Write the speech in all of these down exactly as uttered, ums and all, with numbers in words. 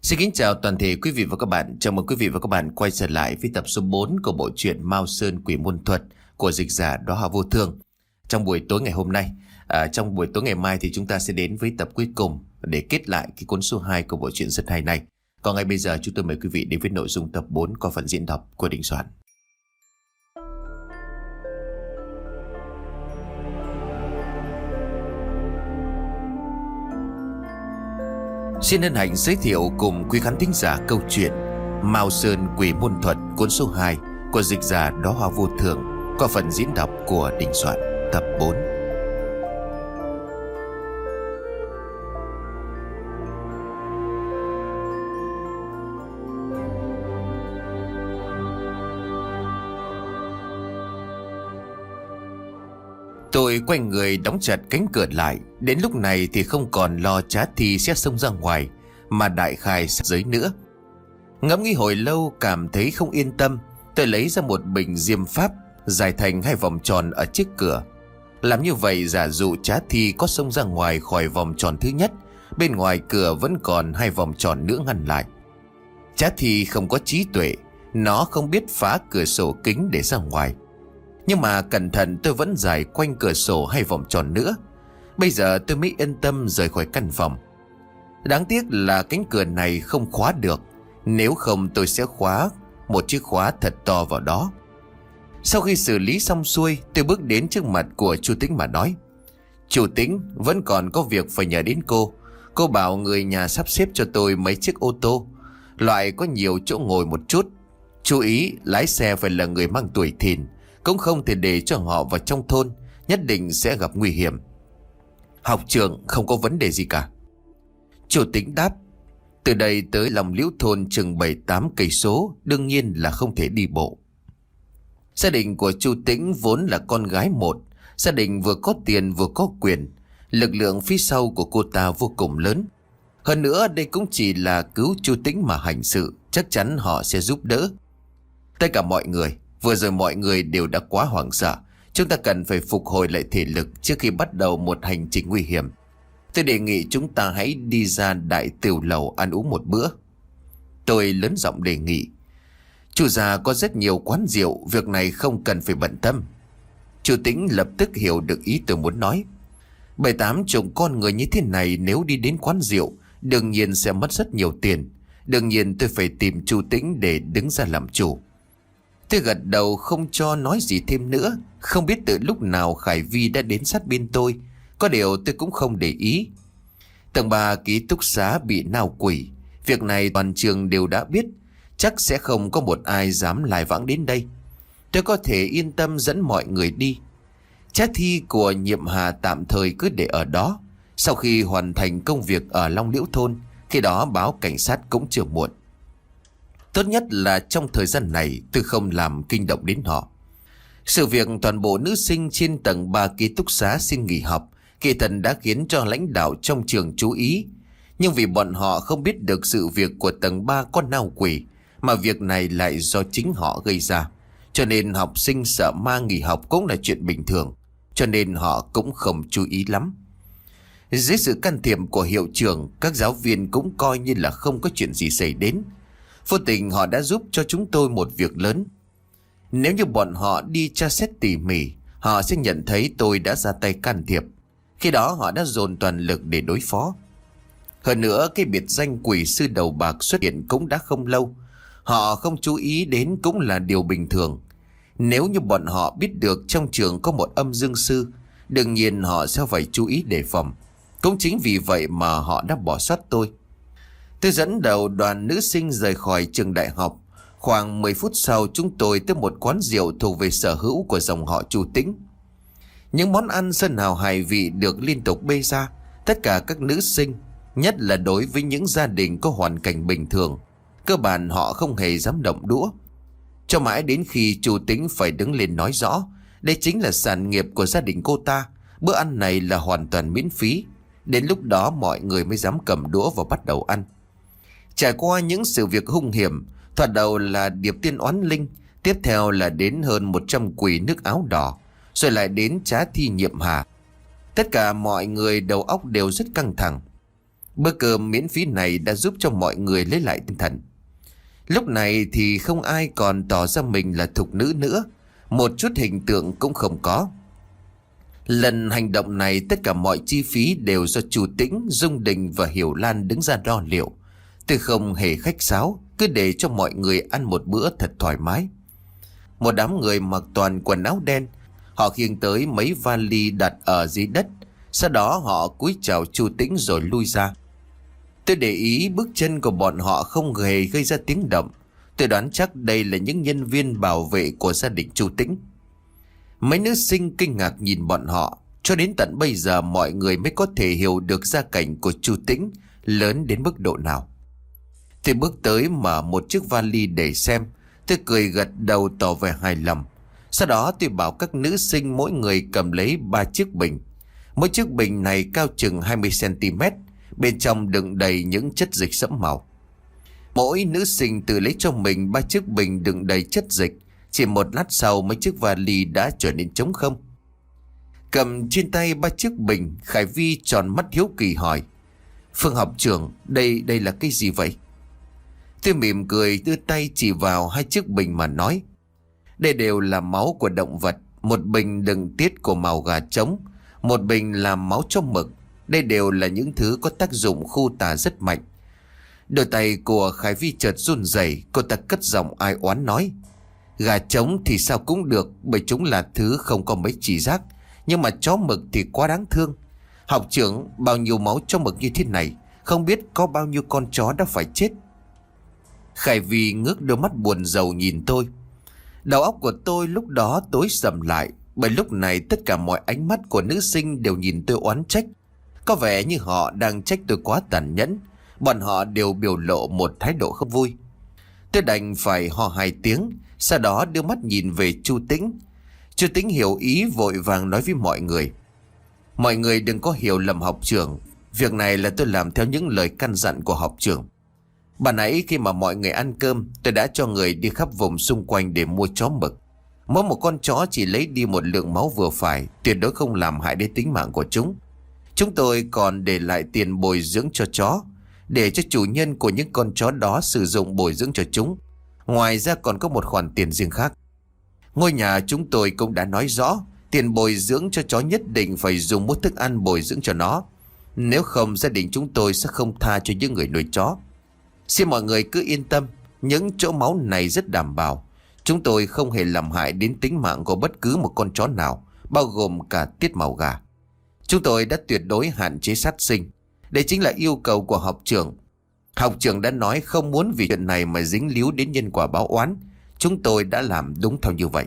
Xin kính chào toàn thể quý vị và các bạn. Chào mừng quý vị và các bạn quay trở lại với tập số bốn của bộ truyện Mao Sơn Quỷ Môn Thuật của dịch giả Đóa Hoa Vô Thương. Trong buổi tối ngày hôm nay, à, trong buổi tối ngày mai thì chúng ta sẽ đến với tập cuối cùng để kết lại cái cuốn số hai của bộ truyện rất hay này. Còn ngay bây giờ chúng tôi mời quý vị đến với nội dung tập bốn qua phần diễn đọc của Đình Soạn. Xin hân hạnh giới thiệu cùng quý khán thính giả câu chuyện Mao Sơn Quỷ Môn Thuật cuốn số hai của dịch giả Đóa Hoa Vô Thường qua phần diễn đọc của Đình Soạn tập bốn. Tôi quay người đóng chặt cánh cửa lại. Đến lúc này thì không còn lo Trá Thi sẽ xông ra ngoài, mà đại khai sát giới nữa. Ngẫm nghĩ hồi lâu cảm thấy không yên tâm. Tôi lấy ra một bình diêm pháp dài thành hai vòng tròn ở trước cửa. Làm như vậy giả dụ Trá Thi có xông ra ngoài khỏi vòng tròn thứ nhất, bên ngoài cửa vẫn còn hai vòng tròn nữa ngăn lại. Trá Thi không có trí tuệ, nó không biết phá cửa sổ kính để ra ngoài. Nhưng mà cẩn thận tôi vẫn dài quanh cửa sổ hai vòng tròn nữa. Bây giờ tôi mới yên tâm rời khỏi căn phòng. Đáng tiếc là cánh cửa này không khóa được. Nếu không tôi sẽ khóa một chiếc khóa thật to vào đó. Sau khi xử lý xong xuôi, tôi bước đến trước mặt của chú Tĩnh mà nói: "Chú Tĩnh, vẫn còn có việc phải nhờ đến cô. Cô bảo người nhà sắp xếp cho tôi mấy chiếc ô tô, loại có nhiều chỗ ngồi một chút. Chú ý lái xe phải là người mang tuổi thìn, cũng không thể để cho họ vào trong thôn, nhất định sẽ gặp nguy hiểm." "Học trưởng không có vấn đề gì cả." Chủ Tĩnh đáp: "Từ đây tới lòng liễu thôn chừng bảy tám cây số, đương nhiên là không thể đi bộ." Gia đình của Chu Tĩnh vốn là con gái một, gia đình vừa có tiền vừa có quyền, lực lượng phía sau của cô ta vô cùng lớn. Hơn nữa đây cũng chỉ là cứu Chu Tĩnh mà hành sự, chắc chắn họ sẽ giúp đỡ. Tất cả mọi người, vừa rồi mọi người đều đã quá hoảng sợ. Chúng ta cần phải phục hồi lại thể lực trước khi bắt đầu một hành trình nguy hiểm. Tôi đề nghị chúng ta hãy đi ra đại tiểu lầu ăn uống một bữa. Tôi lớn giọng đề nghị. Chủ già có rất nhiều quán rượu, việc này không cần phải bận tâm. Chủ Tĩnh lập tức hiểu được ý tôi muốn nói. Bảy tám chục con người như thế này nếu đi đến quán rượu, đương nhiên sẽ mất rất nhiều tiền. Đương nhiên tôi phải tìm Chu Tĩnh để đứng ra làm chủ. Tôi gật đầu không cho nói gì thêm nữa. Không biết từ lúc nào Khải Vi đã đến sát bên tôi. Có điều tôi cũng không để ý. Tầng ba ký túc xá bị nao quỷ. Việc này toàn trường đều đã biết. Chắc sẽ không có một ai dám lai vãng đến đây. Tôi có thể yên tâm dẫn mọi người đi. Trá Thi của Nhiệm Hà tạm thời cứ để ở đó. Sau khi hoàn thành công việc ở Long Liễu thôn, khi đó báo cảnh sát cũng chưa muộn. Tốt nhất là trong thời gian này tôi không làm kinh động đến họ. Sự việc toàn bộ nữ sinh trên tầng ba ký túc xá xin nghỉ học kỳ thần đã khiến cho lãnh đạo trong trường chú ý. Nhưng vì bọn họ không biết được sự việc của tầng ba có nao quỷ, mà việc này lại do chính họ gây ra, cho nên học sinh sợ ma nghỉ học cũng là chuyện bình thường, cho nên họ cũng không chú ý lắm. Dưới sự can thiệp của hiệu trưởng, các giáo viên cũng coi như là không có chuyện gì xảy đến. Vô tình họ đã giúp cho chúng tôi một việc lớn. Nếu như bọn họ đi tra xét tỉ mỉ, họ sẽ nhận thấy tôi đã ra tay can thiệp. Khi đó họ đã dồn toàn lực để đối phó. Hơn nữa cái biệt danh quỷ sư đầu bạc xuất hiện cũng đã không lâu. Họ không chú ý đến cũng là điều bình thường. Nếu như bọn họ biết được trong trường có một âm dương sư, đương nhiên họ sẽ phải chú ý đề phòng. Cũng chính vì vậy mà họ đã bỏ sót tôi. Tôi dẫn đầu đoàn nữ sinh rời khỏi trường đại học. Khoảng mười phút sau chúng tôi tới một quán rượu thuộc về sở hữu của dòng họ Chu Tĩnh. Những món ăn sơn hào hải vị được liên tục bê ra. Tất cả các nữ sinh, nhất là đối với những gia đình có hoàn cảnh bình thường, cơ bản họ không hề dám động đũa. Cho mãi đến khi Chu Tĩnh phải đứng lên nói rõ đây chính là sản nghiệp của gia đình cô ta, bữa ăn này là hoàn toàn miễn phí. Đến lúc đó mọi người mới dám cầm đũa và bắt đầu ăn. Trải qua những sự việc hung hiểm, thoạt đầu là điệp tiên oán linh, tiếp theo là đến hơn một trăm quỷ nước áo đỏ, rồi lại đến Trá Thi Nhiệm Hà. Tất cả mọi người đầu óc đều rất căng thẳng. Bữa cơm miễn phí này đã giúp cho mọi người lấy lại tinh thần. Lúc này thì không ai còn tỏ ra mình là thục nữ nữa, một chút hình tượng cũng không có. Lần hành động này tất cả mọi chi phí đều do Chu Tĩnh, Dung Đình và Hiểu Lan đứng ra đo liệu. Tôi không hề khách sáo, cứ để cho mọi người ăn một bữa thật thoải mái. Một đám người mặc toàn quần áo đen, họ khiêng tới mấy vali đặt ở dưới đất. Sau đó họ cúi chào Chu Tĩnh rồi lui ra. Tôi để ý bước chân của bọn họ không hề gây ra tiếng động. Tôi đoán chắc đây là những nhân viên bảo vệ của gia đình Chu Tĩnh. Mấy nữ sinh kinh ngạc nhìn bọn họ. Cho đến tận bây giờ mọi người mới có thể hiểu được gia cảnh của Chu Tĩnh lớn đến mức độ nào. Tôi bước tới mở một chiếc vali để xem. Tôi cười gật đầu tỏ vẻ hài lòng. Sau đó tôi bảo các nữ sinh mỗi người cầm lấy ba chiếc bình. Mỗi chiếc bình này cao chừng hai mươi xăng ti mét. Bên trong đựng đầy những chất dịch sẫm màu. Mỗi nữ sinh tự lấy cho mình ba chiếc bình đựng đầy chất dịch. Chỉ một lát sau mấy chiếc vali đã trở nên trống không. Cầm trên tay ba chiếc bình, Khải Vi tròn mắt hiếu kỳ hỏi: Phương học trưởng, đây đây là cái gì vậy? Tôi mỉm cười đưa tay chỉ vào hai chiếc bình mà nói: Đây đều là máu của động vật. Một bình đựng tiết của màu gà trống, một bình là máu cho mực. Đây đều là những thứ có tác dụng khu tà rất mạnh. Đôi tay của Khải Vi chợt run rẩy, cô ta cất giọng ai oán nói: Gà trống thì sao cũng được, bởi chúng là thứ không có mấy trí giác. Nhưng mà chó mực thì quá đáng thương. Học trưởng, bao nhiêu máu cho mực như thế này, không biết có bao nhiêu con chó đã phải chết. Khải Vi ngước đôi mắt buồn rầu nhìn tôi. Đầu óc của tôi lúc đó tối sầm lại, bởi lúc này tất cả mọi ánh mắt của nữ sinh đều nhìn tôi oán trách. Có vẻ như họ đang trách tôi quá tàn nhẫn. Bọn họ đều biểu lộ một thái độ không vui. Tôi đành phải ho hai tiếng, sau đó đưa mắt nhìn về Chu Tĩnh. Chu Tĩnh hiểu ý vội vàng nói với mọi người: Mọi người đừng có hiểu lầm học trưởng. Việc này là tôi làm theo những lời căn dặn của học trưởng. Bà nãy khi mà mọi người ăn cơm, tôi đã cho người đi khắp vùng xung quanh để mua chó mực. Mỗi một con chó chỉ lấy đi một lượng máu vừa phải, tuyệt đối không làm hại đến tính mạng của chúng. Chúng tôi còn để lại tiền bồi dưỡng cho chó, để cho chủ nhân của những con chó đó sử dụng bồi dưỡng cho chúng. Ngoài ra còn có một khoản tiền riêng khác. Ngôi nhà chúng tôi cũng đã nói rõ, tiền bồi dưỡng cho chó nhất định phải dùng mua thức ăn bồi dưỡng cho nó. Nếu không, gia đình chúng tôi sẽ không tha cho những người nuôi chó. Xin mọi người cứ yên tâm, những chỗ máu này rất đảm bảo. Chúng tôi không hề làm hại đến tính mạng của bất cứ một con chó nào, bao gồm cả tiết màu gà. Chúng tôi đã tuyệt đối hạn chế sát sinh. Đây chính là yêu cầu của học trưởng. Học trưởng đã nói không muốn vì chuyện này mà dính líu đến nhân quả báo oán. Chúng tôi đã làm đúng theo như vậy.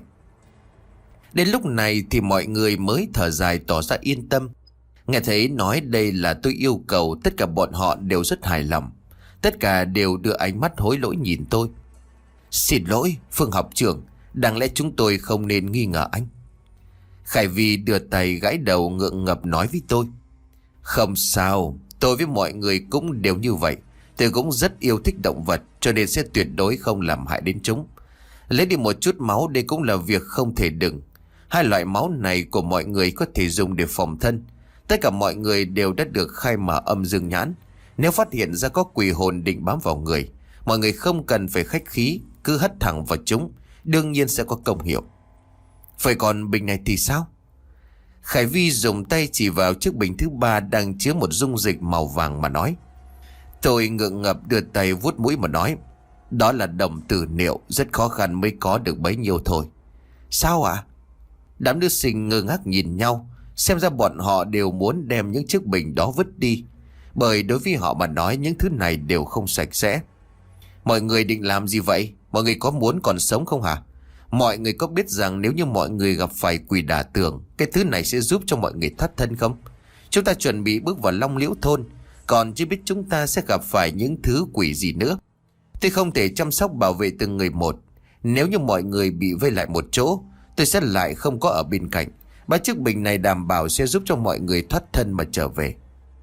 Đến lúc này thì mọi người mới thở dài tỏ ra yên tâm. Nghe thấy nói đây là tôi yêu cầu, tất cả bọn họ đều rất hài lòng. Tất cả đều đưa ánh mắt hối lỗi nhìn tôi. Xin lỗi Phương học trưởng, đáng lẽ chúng tôi không nên nghi ngờ anh. Khải Vi đưa tay gãi đầu ngượng ngập nói với tôi: Không sao, tôi với mọi người cũng đều như vậy. Tôi cũng rất yêu thích động vật, cho nên sẽ tuyệt đối không làm hại đến chúng. Lấy đi một chút máu đây cũng là việc không thể đừng. Hai loại máu này của mọi người có thể dùng để phòng thân. Tất cả mọi người đều đã được khai mở âm dương nhãn. Nếu phát hiện ra có quỷ hồn định bám vào người, mọi người không cần phải khách khí, cứ hất thẳng vào chúng, đương nhiên sẽ có công hiệu. Vậy còn bình này thì sao? Khải Vi dùng tay chỉ vào chiếc bình thứ ba đang chứa một dung dịch màu vàng mà nói. Tôi ngượng ngập đưa tay vuốt mũi mà nói: Đó là đồng tử niệu, rất khó khăn mới có được bấy nhiêu thôi. Sao ạ? À? Đám nữ sinh ngơ ngác nhìn nhau. Xem ra bọn họ đều muốn đem những chiếc bình đó vứt đi, bởi đối với họ mà nói những thứ này đều không sạch sẽ. Mọi người định làm gì vậy? Mọi người có muốn còn sống không hả? Mọi người có biết rằng nếu như mọi người gặp phải quỷ đả tường, cái thứ này sẽ giúp cho mọi người thoát thân không? Chúng ta chuẩn bị bước vào Long Liễu thôn, còn chưa biết chúng ta sẽ gặp phải những thứ quỷ gì nữa. Tôi không thể chăm sóc bảo vệ từng người một. Nếu như mọi người bị vây lại một chỗ, tôi sẽ lại không có ở bên cạnh. Ba chiếc bình này đảm bảo sẽ giúp cho mọi người thoát thân mà trở về.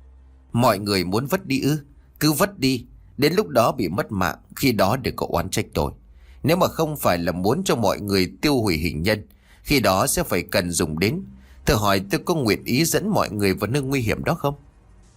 Mọi người muốn vứt đi ư? Cứ vứt đi. Đến lúc đó bị mất mạng, khi đó đừng có oán trách tôi. Nếu mà không phải là muốn cho mọi người tiêu hủy hình nhân, khi đó sẽ phải cần dùng đến. Thử hỏi tôi có nguyện ý dẫn mọi người vào nơi nguy hiểm đó không?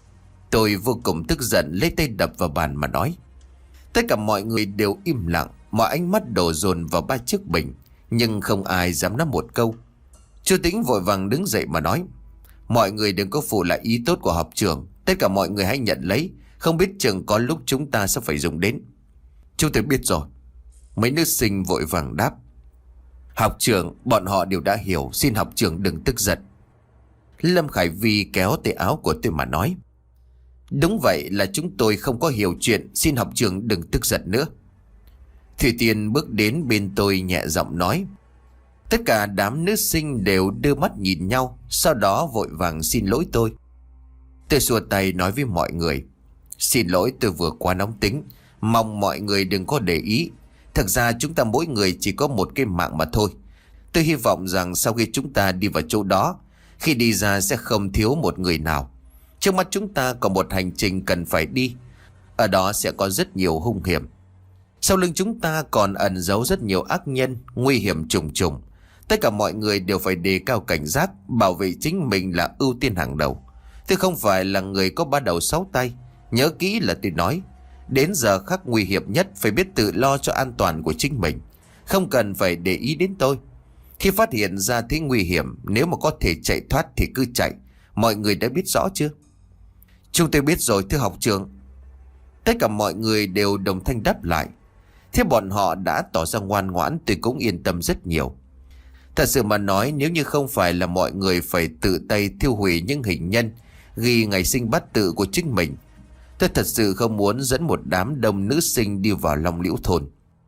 Tôi vô cùng tức giận, lấy tay đập vào bàn mà nói. Tất cả mọi người đều im lặng, mọi ánh mắt đổ dồn vào ba chiếc bình, nhưng không ai dám nói một câu. Chú Tĩnh vội vàng đứng dậy mà nói. Mọi người đừng có phụ lại ý tốt của học trưởng. Tất cả mọi người hãy nhận lấy, không biết chừng có lúc chúng ta sẽ phải dùng đến. Chúng tôi biết rồi. Mấy nữ sinh vội vàng đáp. Học trưởng, bọn họ đều đã hiểu, xin học trưởng đừng tức giận. Lâm Khải Vi kéo tay áo của tôi mà nói. Đúng vậy, là chúng tôi không có hiểu chuyện, xin học trưởng đừng tức giận nữa. Thủy Tiên bước đến bên tôi nhẹ giọng nói. Tất cả đám nữ sinh đều đưa mắt nhìn nhau, sau đó vội vàng xin lỗi tôi. Tôi xua tay nói với mọi người. Xin lỗi, tôi vừa quá nóng tính, mong mọi người đừng có để ý. Thực ra chúng ta mỗi người chỉ có một cái mạng mà thôi. Tôi hy vọng rằng sau khi chúng ta đi vào chỗ đó, khi đi ra sẽ không thiếu một người nào. Trước mắt chúng ta còn một hành trình cần phải đi. Ở đó sẽ có rất nhiều hung hiểm. Sau lưng chúng ta còn ẩn giấu rất nhiều ác nhân, nguy hiểm trùng trùng. Tất cả mọi người đều phải đề cao cảnh giác, bảo vệ chính mình là ưu tiên hàng đầu. Tôi không phải là người có ba đầu sáu tay. Nhớ kỹ là tôi nói, đến giờ khắc nguy hiểm nhất phải biết tự lo cho an toàn của chính mình. Không cần phải để ý đến tôi. Khi phát hiện ra thế nguy hiểm, nếu mà có thể chạy thoát thì cứ chạy. Mọi người đã biết rõ chưa? Chúng tôi biết rồi thưa học trưởng. Tất cả mọi người đều đồng thanh đáp lại. Thế bọn họ đã tỏ ra ngoan ngoãn, tôi cũng yên tâm rất nhiều. Thật sự mà nói, nếu như không phải là mọi người phải tự tay thiêu hủy những hình nhân ghi ngày sinh bát tự của chính mình, tôi thật sự không muốn dẫn một đám đông nữ sinh đi vào Long Liễu thôn.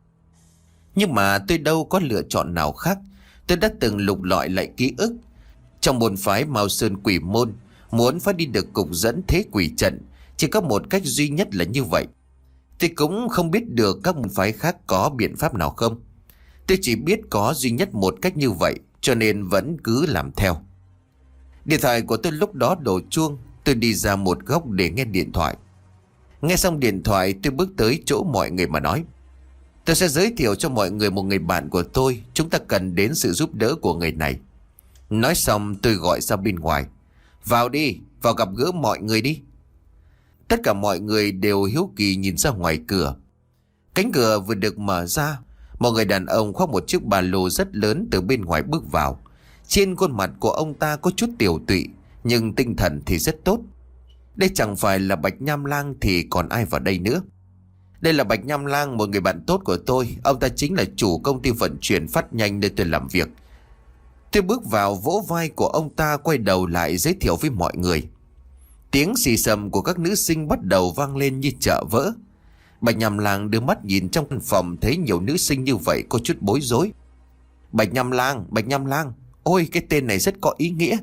Nhưng mà tôi đâu có lựa chọn nào khác. Tôi đã từng lục lọi lại ký ức. Trong môn phái Mao Sơn Quỷ Môn, muốn phát đi được cục dẫn thế quỷ trận, chỉ có một cách duy nhất là như vậy. Tôi cũng không biết được các môn phái khác có biện pháp nào không. Tôi chỉ biết có duy nhất một cách như vậy, cho nên vẫn cứ làm theo. Điện thoại của tôi lúc đó đổ chuông. Tôi đi ra một góc để nghe điện thoại. Nghe xong điện thoại, tôi bước tới chỗ mọi người mà nói. Tôi sẽ giới thiệu cho mọi người một người bạn của tôi. Chúng ta cần đến sự giúp đỡ của người này. Nói xong tôi gọi ra bên ngoài. Vào đi, vào gặp gỡ mọi người đi. Tất cả mọi người đều hiếu kỳ nhìn ra ngoài cửa. Cánh cửa vừa được mở ra, một người đàn ông khoác một chiếc ba lô rất lớn từ bên ngoài bước vào. Trên khuôn mặt của ông ta có chút tiều tụy, nhưng tinh thần thì rất tốt. Đây chẳng phải là Bạch Nham Lang thì còn ai vào đây nữa. Đây là Bạch Nham Lang, một người bạn tốt của tôi. Ông ta chính là chủ công ty vận chuyển phát nhanh nơi tôi làm việc. Tôi bước vào vỗ vai của ông ta, quay đầu lại giới thiệu với mọi người. Tiếng xì xầm của các nữ sinh bắt đầu vang lên như chợ vỡ. Bạch Nham Lang đưa mắt nhìn trong căn phòng, thấy nhiều nữ sinh như vậy có chút bối rối. Bạch Nham Lang, Bạch Nham Lang, ôi cái tên này rất có ý nghĩa.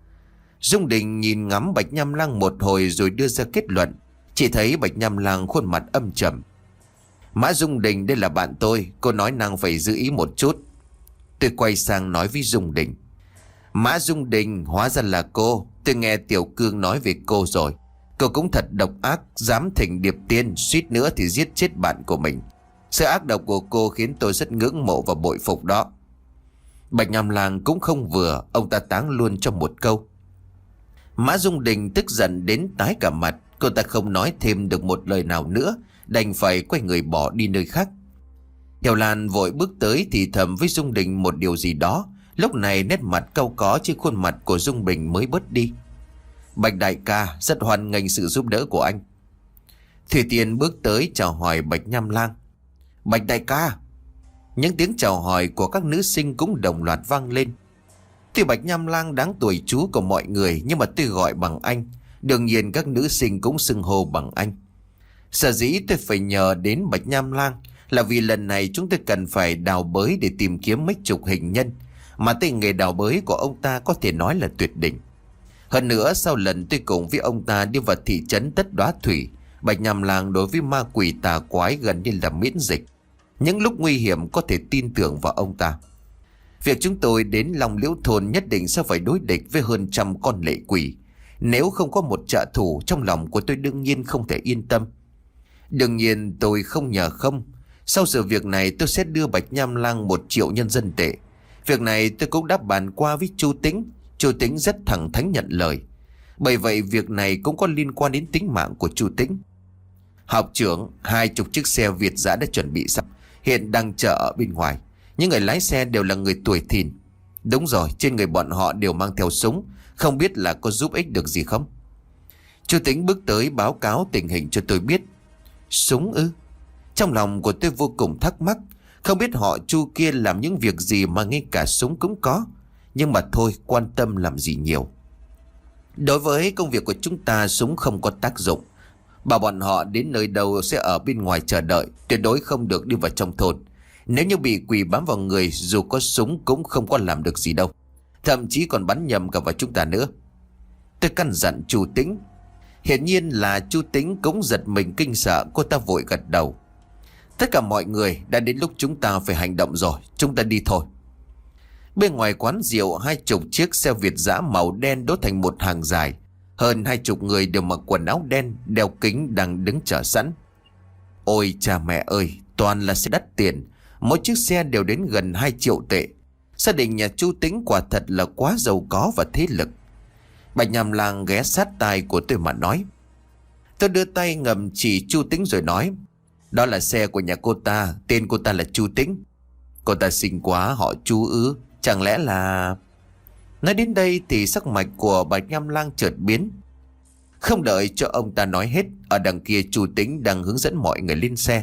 Dung Đình nhìn ngắm Bạch Nham Lang một hồi rồi đưa ra kết luận. Chỉ thấy Bạch Nham Lang khuôn mặt âm trầm. Mã Dung Đình, đây là bạn tôi, cô nói nàng phải giữ ý một chút. Tôi quay sang nói với Dung Đình. Mã Dung Đình, hóa ra là cô. Tôi nghe Tiểu Cương nói về cô rồi. Cô cũng thật độc ác, dám thỉnh điệp tiên, suýt nữa thì giết chết bạn của mình. Sự ác độc của cô khiến tôi rất ngưỡng mộ và bội phục đó. Bạch Nham Lang cũng không vừa, ông ta táng luôn trong một câu. Mã Dung Đình tức giận đến tái cả mặt. Cô ta không nói thêm được một lời nào nữa, đành phải quay người bỏ đi nơi khác. Tiểu Lan vội bước tới thì thầm với Dung Đình một điều gì đó. Lúc này nét mặt cau có trên khuôn mặt của Dung Bình mới bớt đi. Bạch đại ca, rất hoan nghênh sự giúp đỡ của anh. Thủy Tiên bước tới chào hỏi Bạch Nham Lang. Bạch đại ca. Những tiếng chào hỏi của các nữ sinh cũng đồng loạt vang lên. Tuy Bạch Nham Lang đáng tuổi chú của mọi người, nhưng mà tôi gọi bằng anh. Đương nhiên các nữ sinh cũng xưng hô bằng anh. Sở dĩ tôi phải nhờ đến Bạch Nham Lang là vì lần này chúng tôi cần phải đào bới để tìm kiếm mấy chục hình nhân, mà tay nghề đào bới của ông ta có thể nói là tuyệt đỉnh. Hơn nữa, sau lần tôi cùng với ông ta đi vào thị trấn Tất Đóa Thủy, Bạch Nham Lang đối với ma quỷ tà quái gần như là miễn dịch. Những lúc nguy hiểm có thể tin tưởng vào ông ta. Việc chúng tôi đến Long Liễu thôn nhất định sẽ phải đối địch với hơn trăm con lệ quỷ. Nếu không có một trợ thủ, trong lòng của tôi đương nhiên không thể yên tâm. Đương nhiên tôi không nhờ không. Sau sự việc này tôi sẽ đưa Bạch Nham Lang một triệu nhân dân tệ. Việc này tôi cũng đã bàn qua với Chu Tĩnh. Chu Tĩnh rất thẳng thắn nhận lời. Bởi vậy việc này cũng có liên quan đến tính mạng của Chu Tĩnh. Học trưởng, hai chục chiếc xe Việt dã đã chuẩn bị xong, hiện đang chờ ở bên ngoài. Những người lái xe đều là người tuổi thìn. Đúng rồi, trên người bọn họ đều mang theo súng, không biết là có giúp ích được gì không? Chu Tĩnh bước tới báo cáo tình hình cho tôi biết. Súng ư? Trong lòng của tôi vô cùng thắc mắc. Không biết họ Chu kia làm những việc gì mà ngay cả súng cũng có. Nhưng mà thôi, quan tâm làm gì nhiều. Đối với công việc của chúng ta, súng không có tác dụng. Bảo bọn họ đến nơi đâu sẽ ở bên ngoài chờ đợi, tuyệt đối không được đi vào trong thôn. Nếu như bị quỷ bám vào người, dù có súng cũng không có làm được gì đâu, thậm chí còn bắn nhầm cả vào chúng ta nữa. Tôi căn dặn Chu Tĩnh. Hiển nhiên là Chu Tĩnh cũng giật mình kinh sợ. Cô ta vội gật đầu. Tất cả mọi người, đã đến lúc chúng ta phải hành động rồi, chúng ta đi thôi. Bên ngoài quán rượu, hai chục chiếc xe Việt dã màu đen đốt thành một hàng dài. Hơn hai chục người đều mặc quần áo đen, đeo kính đang đứng chờ sẵn. Ôi cha mẹ ơi, toàn là xe đắt tiền. Mỗi chiếc xe đều đến gần hai triệu tệ. Gia đình nhà Chu Tĩnh quả thật là quá giàu có và thế lực. Bạch Nham Lang ghé sát tai của tôi mà nói. Tôi đưa tay ngầm chỉ Chu Tĩnh rồi nói. Đó là xe của nhà cô ta, tên cô ta là Chu Tĩnh. Cô ta xinh quá, họ Chu ư? Chẳng lẽ là... Nói đến đây thì sắc mặt của Bạch Nham Lang chợt biến. Không đợi cho ông ta nói hết, ở đằng kia Chu Tĩnh đang hướng dẫn mọi người lên xe.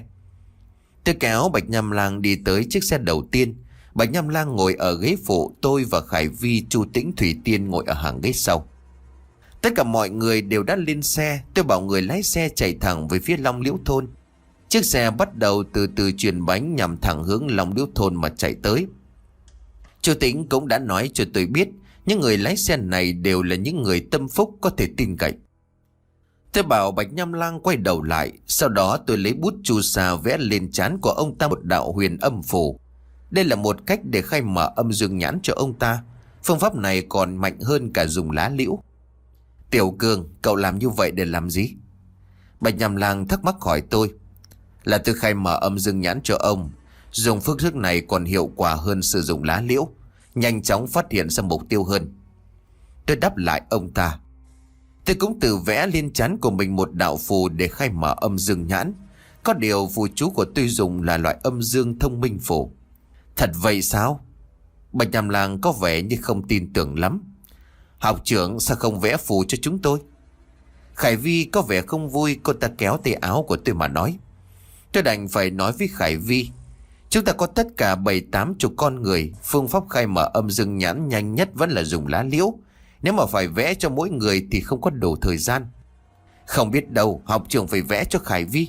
Tôi kéo Bạch Nham Lang đi tới chiếc xe đầu tiên. Bạch Nham Lang ngồi ở ghế phụ, tôi và Khải Vi, Chu Tĩnh, Thủy Tiên ngồi ở hàng ghế sau. Tất cả mọi người đều đã lên xe. Tôi bảo người lái xe chạy thẳng về phía Long Liễu thôn. Chiếc xe bắt đầu từ từ chuyển bánh nhằm thẳng hướng Long Liễu thôn mà chạy tới. Chu Tĩnh cũng đã nói cho tôi biết những người lái xe này đều là những người tâm phúc, có thể tin cậy. Tôi bảo Bạch Nham Lang quay đầu lại. Sau đó tôi lấy bút chu sa vẽ lên trán của ông ta một đạo huyền âm phù. Đây là một cách để khai mở âm dương nhãn cho ông ta. Phương pháp này còn mạnh hơn cả dùng lá liễu. Tiểu Cương, cậu làm như vậy để làm gì? Bạch Nham Lang thắc mắc hỏi tôi. Là tôi khai mở âm dương nhãn cho ông. Dùng phương thức này còn hiệu quả hơn sử dụng lá liễu, nhanh chóng phát hiện ra mục tiêu hơn. Tôi đáp lại ông ta. Tôi cũng tự vẽ lên trán của mình một đạo phù để khai mở âm dương nhãn. Có điều phù chú của tôi dùng là loại âm dương thông minh phù. Thật vậy sao? Bạch Nham Lang có vẻ như không tin tưởng lắm. Học trưởng, sao không vẽ phù cho chúng tôi? Khải Vi có vẻ không vui. Cô ta kéo tay áo của tôi mà nói. Tôi đành phải nói với Khải Vi. Chúng ta có tất cả bảy tám chục con người. Phương pháp khai mở âm dương nhãn nhanh nhất vẫn là dùng lá liễu. Nếu mà phải vẽ cho mỗi người thì không có đủ thời gian. Không biết đâu, học trưởng phải vẽ cho Khải Vi.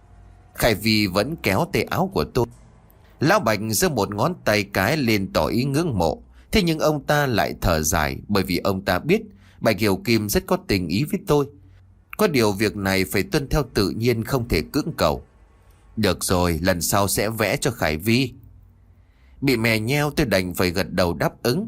Khải Vi vẫn kéo tay áo của tôi. Lão Bạch giơ một ngón tay cái lên tỏ ý ngưỡng mộ. Thế nhưng ông ta lại thở dài, bởi vì ông ta biết Bạch Hiểu Kim rất có tình ý với tôi. Có điều việc này phải tuân theo tự nhiên, không thể cưỡng cầu. Được rồi, lần sau sẽ vẽ cho Khải Vi. Bị mè nheo, tôi đành phải gật đầu đáp ứng.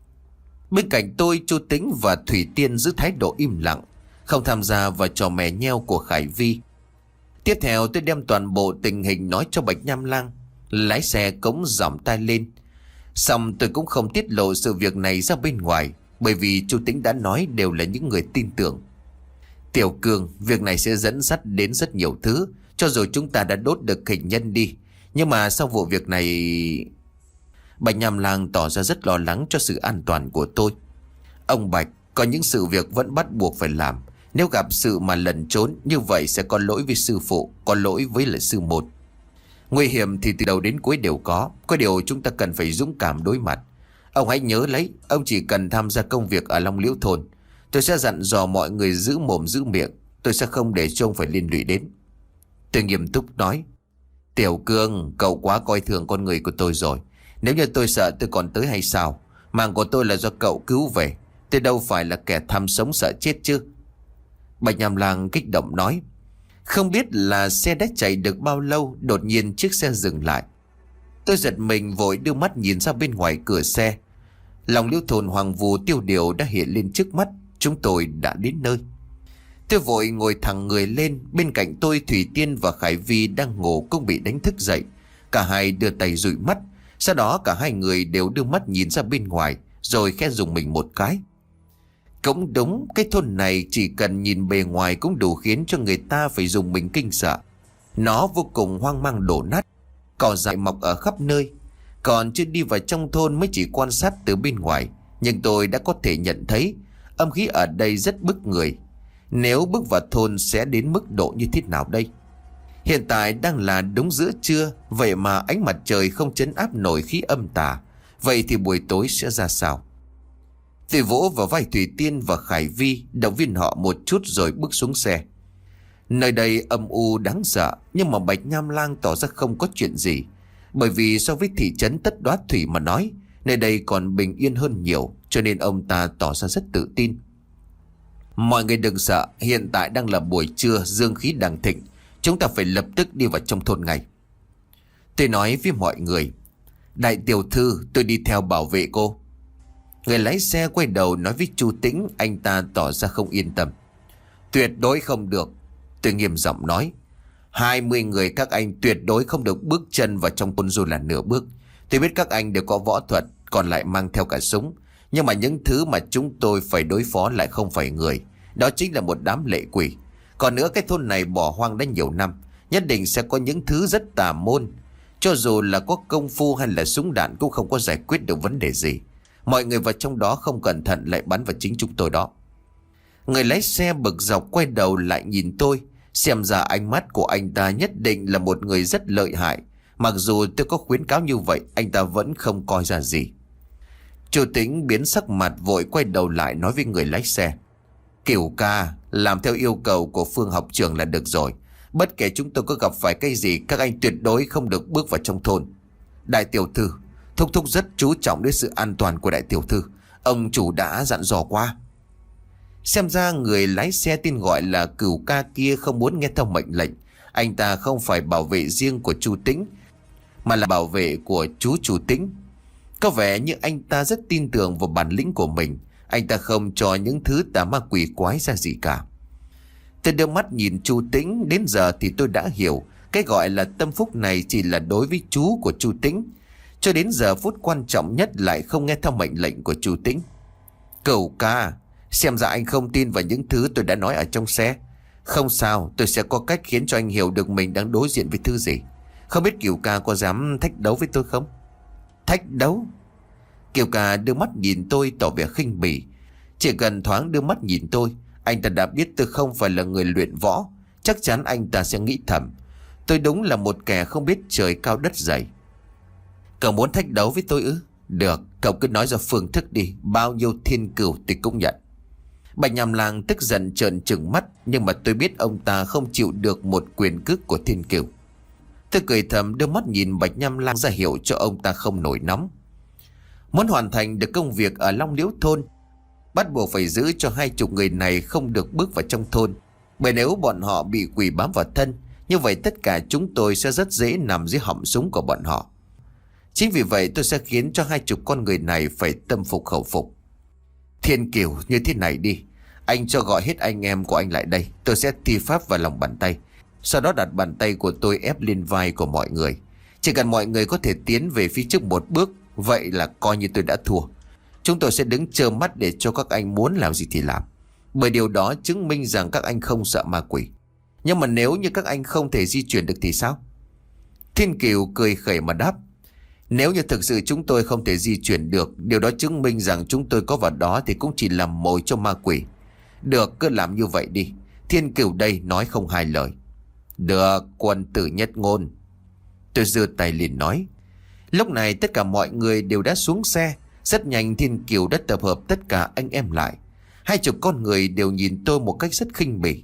Bên cạnh tôi, Chu Tĩnh và Thủy Tiên giữ thái độ im lặng, không tham gia vào trò mè nheo của Khải Vi. Tiếp theo tôi đem toàn bộ tình hình nói cho Bạch Nham Lang. Lái xe cũng giỏng tai lên. Xong tôi cũng không tiết lộ sự việc này ra bên ngoài, bởi vì Chu Tĩnh đã nói đều là những người tin tưởng. Tiểu Cường, việc này sẽ dẫn dắt đến rất nhiều thứ. Cho dù chúng ta đã đốt được hình nhân đi, nhưng mà sau vụ việc này... Bạch Nham Lang tỏ ra rất lo lắng cho sự an toàn của tôi. Ông Bạch, có những sự việc vẫn bắt buộc phải làm. Nếu gặp sự mà lẩn trốn như vậy sẽ có lỗi với sư phụ, có lỗi với lại sư một. Nguy hiểm thì từ đầu đến cuối đều có. Có điều chúng ta cần phải dũng cảm đối mặt. Ông hãy nhớ lấy, ông chỉ cần tham gia công việc ở Long Liễu thôn. Tôi sẽ dặn dò mọi người giữ mồm giữ miệng. Tôi sẽ không để cho ông phải liên lụy đến. Tôi nghiêm túc nói. Tiểu Cương, cậu quá coi thường con người của tôi rồi. Nếu như tôi sợ tôi còn tới hay sao? Mạng của tôi là do cậu cứu về. Tôi đâu phải là kẻ tham sống sợ chết chứ. Bạch Nham Lang kích động nói. Không biết là xe đã chạy được bao lâu, đột nhiên chiếc xe dừng lại. Tôi giật mình vội đưa mắt nhìn ra bên ngoài cửa xe. Long Liễu thôn Hoàng Vu tiêu điều đã hiện lên trước mắt. Chúng tôi đã đến nơi. Tôi vội ngồi thẳng người lên. Bên cạnh tôi Thủy Tiên và Khải Vi đang ngủ cũng bị đánh thức dậy. Cả hai đưa tay dụi mắt. Sau đó cả hai người đều đưa mắt nhìn ra bên ngoài, rồi khẽ dùng mình một cái. Cũng đúng, cái thôn này chỉ cần nhìn bề ngoài cũng đủ khiến cho người ta phải dùng mình kinh sợ. Nó vô cùng hoang mang đổ nát, cỏ dại mọc ở khắp nơi. Còn chưa đi vào trong thôn mới chỉ quan sát từ bên ngoài, nhưng tôi đã có thể nhận thấy âm khí ở đây rất bức người. Nếu bước vào thôn sẽ đến mức độ như thế nào đây? Hiện tại đang là đúng giữa trưa, vậy mà ánh mặt trời không trấn áp nổi khí âm tà. Vậy thì buổi tối sẽ ra sao? Tôi vỗ vào vai Thủy Tiên và Khải Vi, động viên họ một chút rồi bước xuống xe. Nơi đây âm u đáng sợ, nhưng mà Bạch Nham Lang tỏ ra không có chuyện gì. Bởi vì so với thị trấn Tất Đoá Thủy mà nói, nơi đây còn bình yên hơn nhiều, cho nên ông ta tỏ ra rất tự tin. Mọi người đừng sợ, hiện tại đang là buổi trưa, dương khí đang thịnh. Chúng ta phải lập tức đi vào trong thôn ngay. Tôi nói với mọi người, đại tiểu thư, tôi đi theo bảo vệ cô. Người lái xe quay đầu nói với Chu Tĩnh, anh ta tỏ ra không yên tâm. Tuyệt đối không được, tôi nghiêm giọng nói. Hai mươi người các anh tuyệt đối không được bước chân vào trong thôn dù là nửa bước. Tôi biết các anh đều có võ thuật, còn lại mang theo cả súng. Nhưng mà những thứ mà chúng tôi phải đối phó lại không phải người. Đó chính là một đám lệ quỷ. Còn nữa, cái thôn này bỏ hoang đã nhiều năm, nhất định sẽ có những thứ rất tà môn. Cho dù là có công phu hay là súng đạn cũng không có giải quyết được vấn đề gì. Mọi người vào trong đó không cẩn thận lại bắn vào chính chúng tôi đó. Người lái xe bực dọc quay đầu lại nhìn tôi. Xem ra ánh mắt của anh ta nhất định là một người rất lợi hại. Mặc dù tôi có khuyến cáo như vậy, anh ta vẫn không coi ra gì. Chu Tĩnh biến sắc mặt vội quay đầu lại nói với người lái xe. Cửu ca, làm theo yêu cầu của Phương học trưởng là được rồi. Bất kể chúng tôi có gặp phải cái gì, các anh tuyệt đối không được bước vào trong thôn. Đại tiểu thư, thúc thúc rất chú trọng đến sự an toàn của đại tiểu thư. Ông chủ đã dặn dò qua. Xem ra người lái xe tin gọi là Cửu ca kia không muốn nghe theo mệnh lệnh. Anh ta không phải bảo vệ riêng của Chu Tĩnh, mà là bảo vệ của chú Chu Tĩnh. Có vẻ như anh ta rất tin tưởng vào bản lĩnh của mình. Anh ta không cho những thứ tà ma quỷ quái ra gì cả. Tôi đưa mắt nhìn Chu Tĩnh. Đến giờ thì tôi đã hiểu cái gọi là tâm phúc này chỉ là đối với chú của Chu Tĩnh. Cho đến giờ phút quan trọng nhất lại không nghe theo mệnh lệnh của Chu Tĩnh. Cửu ca, xem ra anh không tin vào những thứ tôi đã nói ở trong xe. Không sao, tôi sẽ có cách khiến cho anh hiểu được mình đang đối diện với thứ gì. Không biết Cửu ca có dám thách đấu với tôi không? Thách đấu? Cửu ca đưa mắt nhìn tôi tỏ vẻ khinh bỉ. Chỉ cần thoáng đưa mắt nhìn tôi, anh ta đã biết tôi không phải là người luyện võ. Chắc chắn anh ta sẽ nghĩ thầm, tôi đúng là một kẻ không biết trời cao đất dày. Cậu muốn thách đấu với tôi ư? Được, cậu cứ nói ra phương thức đi. Bao nhiêu thiên cửu thì cũng nhận. Bạch Nham Lang tức giận trợn trừng mắt, nhưng mà tôi biết ông ta không chịu được một quyền cước của thiên cửu. Tôi cười thầm đưa mắt nhìn Bạch Nham Lang ra hiệu cho ông ta không nổi nóng. Muốn hoàn thành được công việc ở Long Liễu thôn, bắt buộc phải giữ cho hai chục người này không được bước vào trong thôn. Bởi nếu bọn họ bị quỷ bám vào thân, như vậy tất cả chúng tôi sẽ rất dễ nằm dưới họng súng của bọn họ. Chính vì vậy tôi sẽ khiến cho hai chục con người này phải tâm phục khẩu phục. Thiên Kiều, như thế này đi, anh cho gọi hết anh em của anh lại đây. Tôi sẽ thi pháp vào lòng bàn tay, sau đó đặt bàn tay của tôi ép lên vai của mọi người. Chỉ cần mọi người có thể tiến về phía trước một bước, vậy là coi như tôi đã thua. Chúng tôi sẽ đứng trơ mắt để cho các anh muốn làm gì thì làm, bởi điều đó chứng minh rằng các anh không sợ ma quỷ. Nhưng mà nếu như các anh không thể di chuyển được thì sao? Thiên Kiều cười khẩy mà đáp. Nếu như thực sự chúng tôi không thể di chuyển được, điều đó chứng minh rằng chúng tôi có vào đó thì cũng chỉ làm mồi cho ma quỷ. Được, cứ làm như vậy đi. Thiên Kiều đây nói không hai lời. Được, quân tử nhất ngôn. Tôi giơ tay liền nói. Lúc này tất cả mọi người đều đã xuống xe. Rất nhanh Thiên Kiều đã tập hợp tất cả anh em lại. Hai chục con người đều nhìn tôi một cách rất khinh bỉ.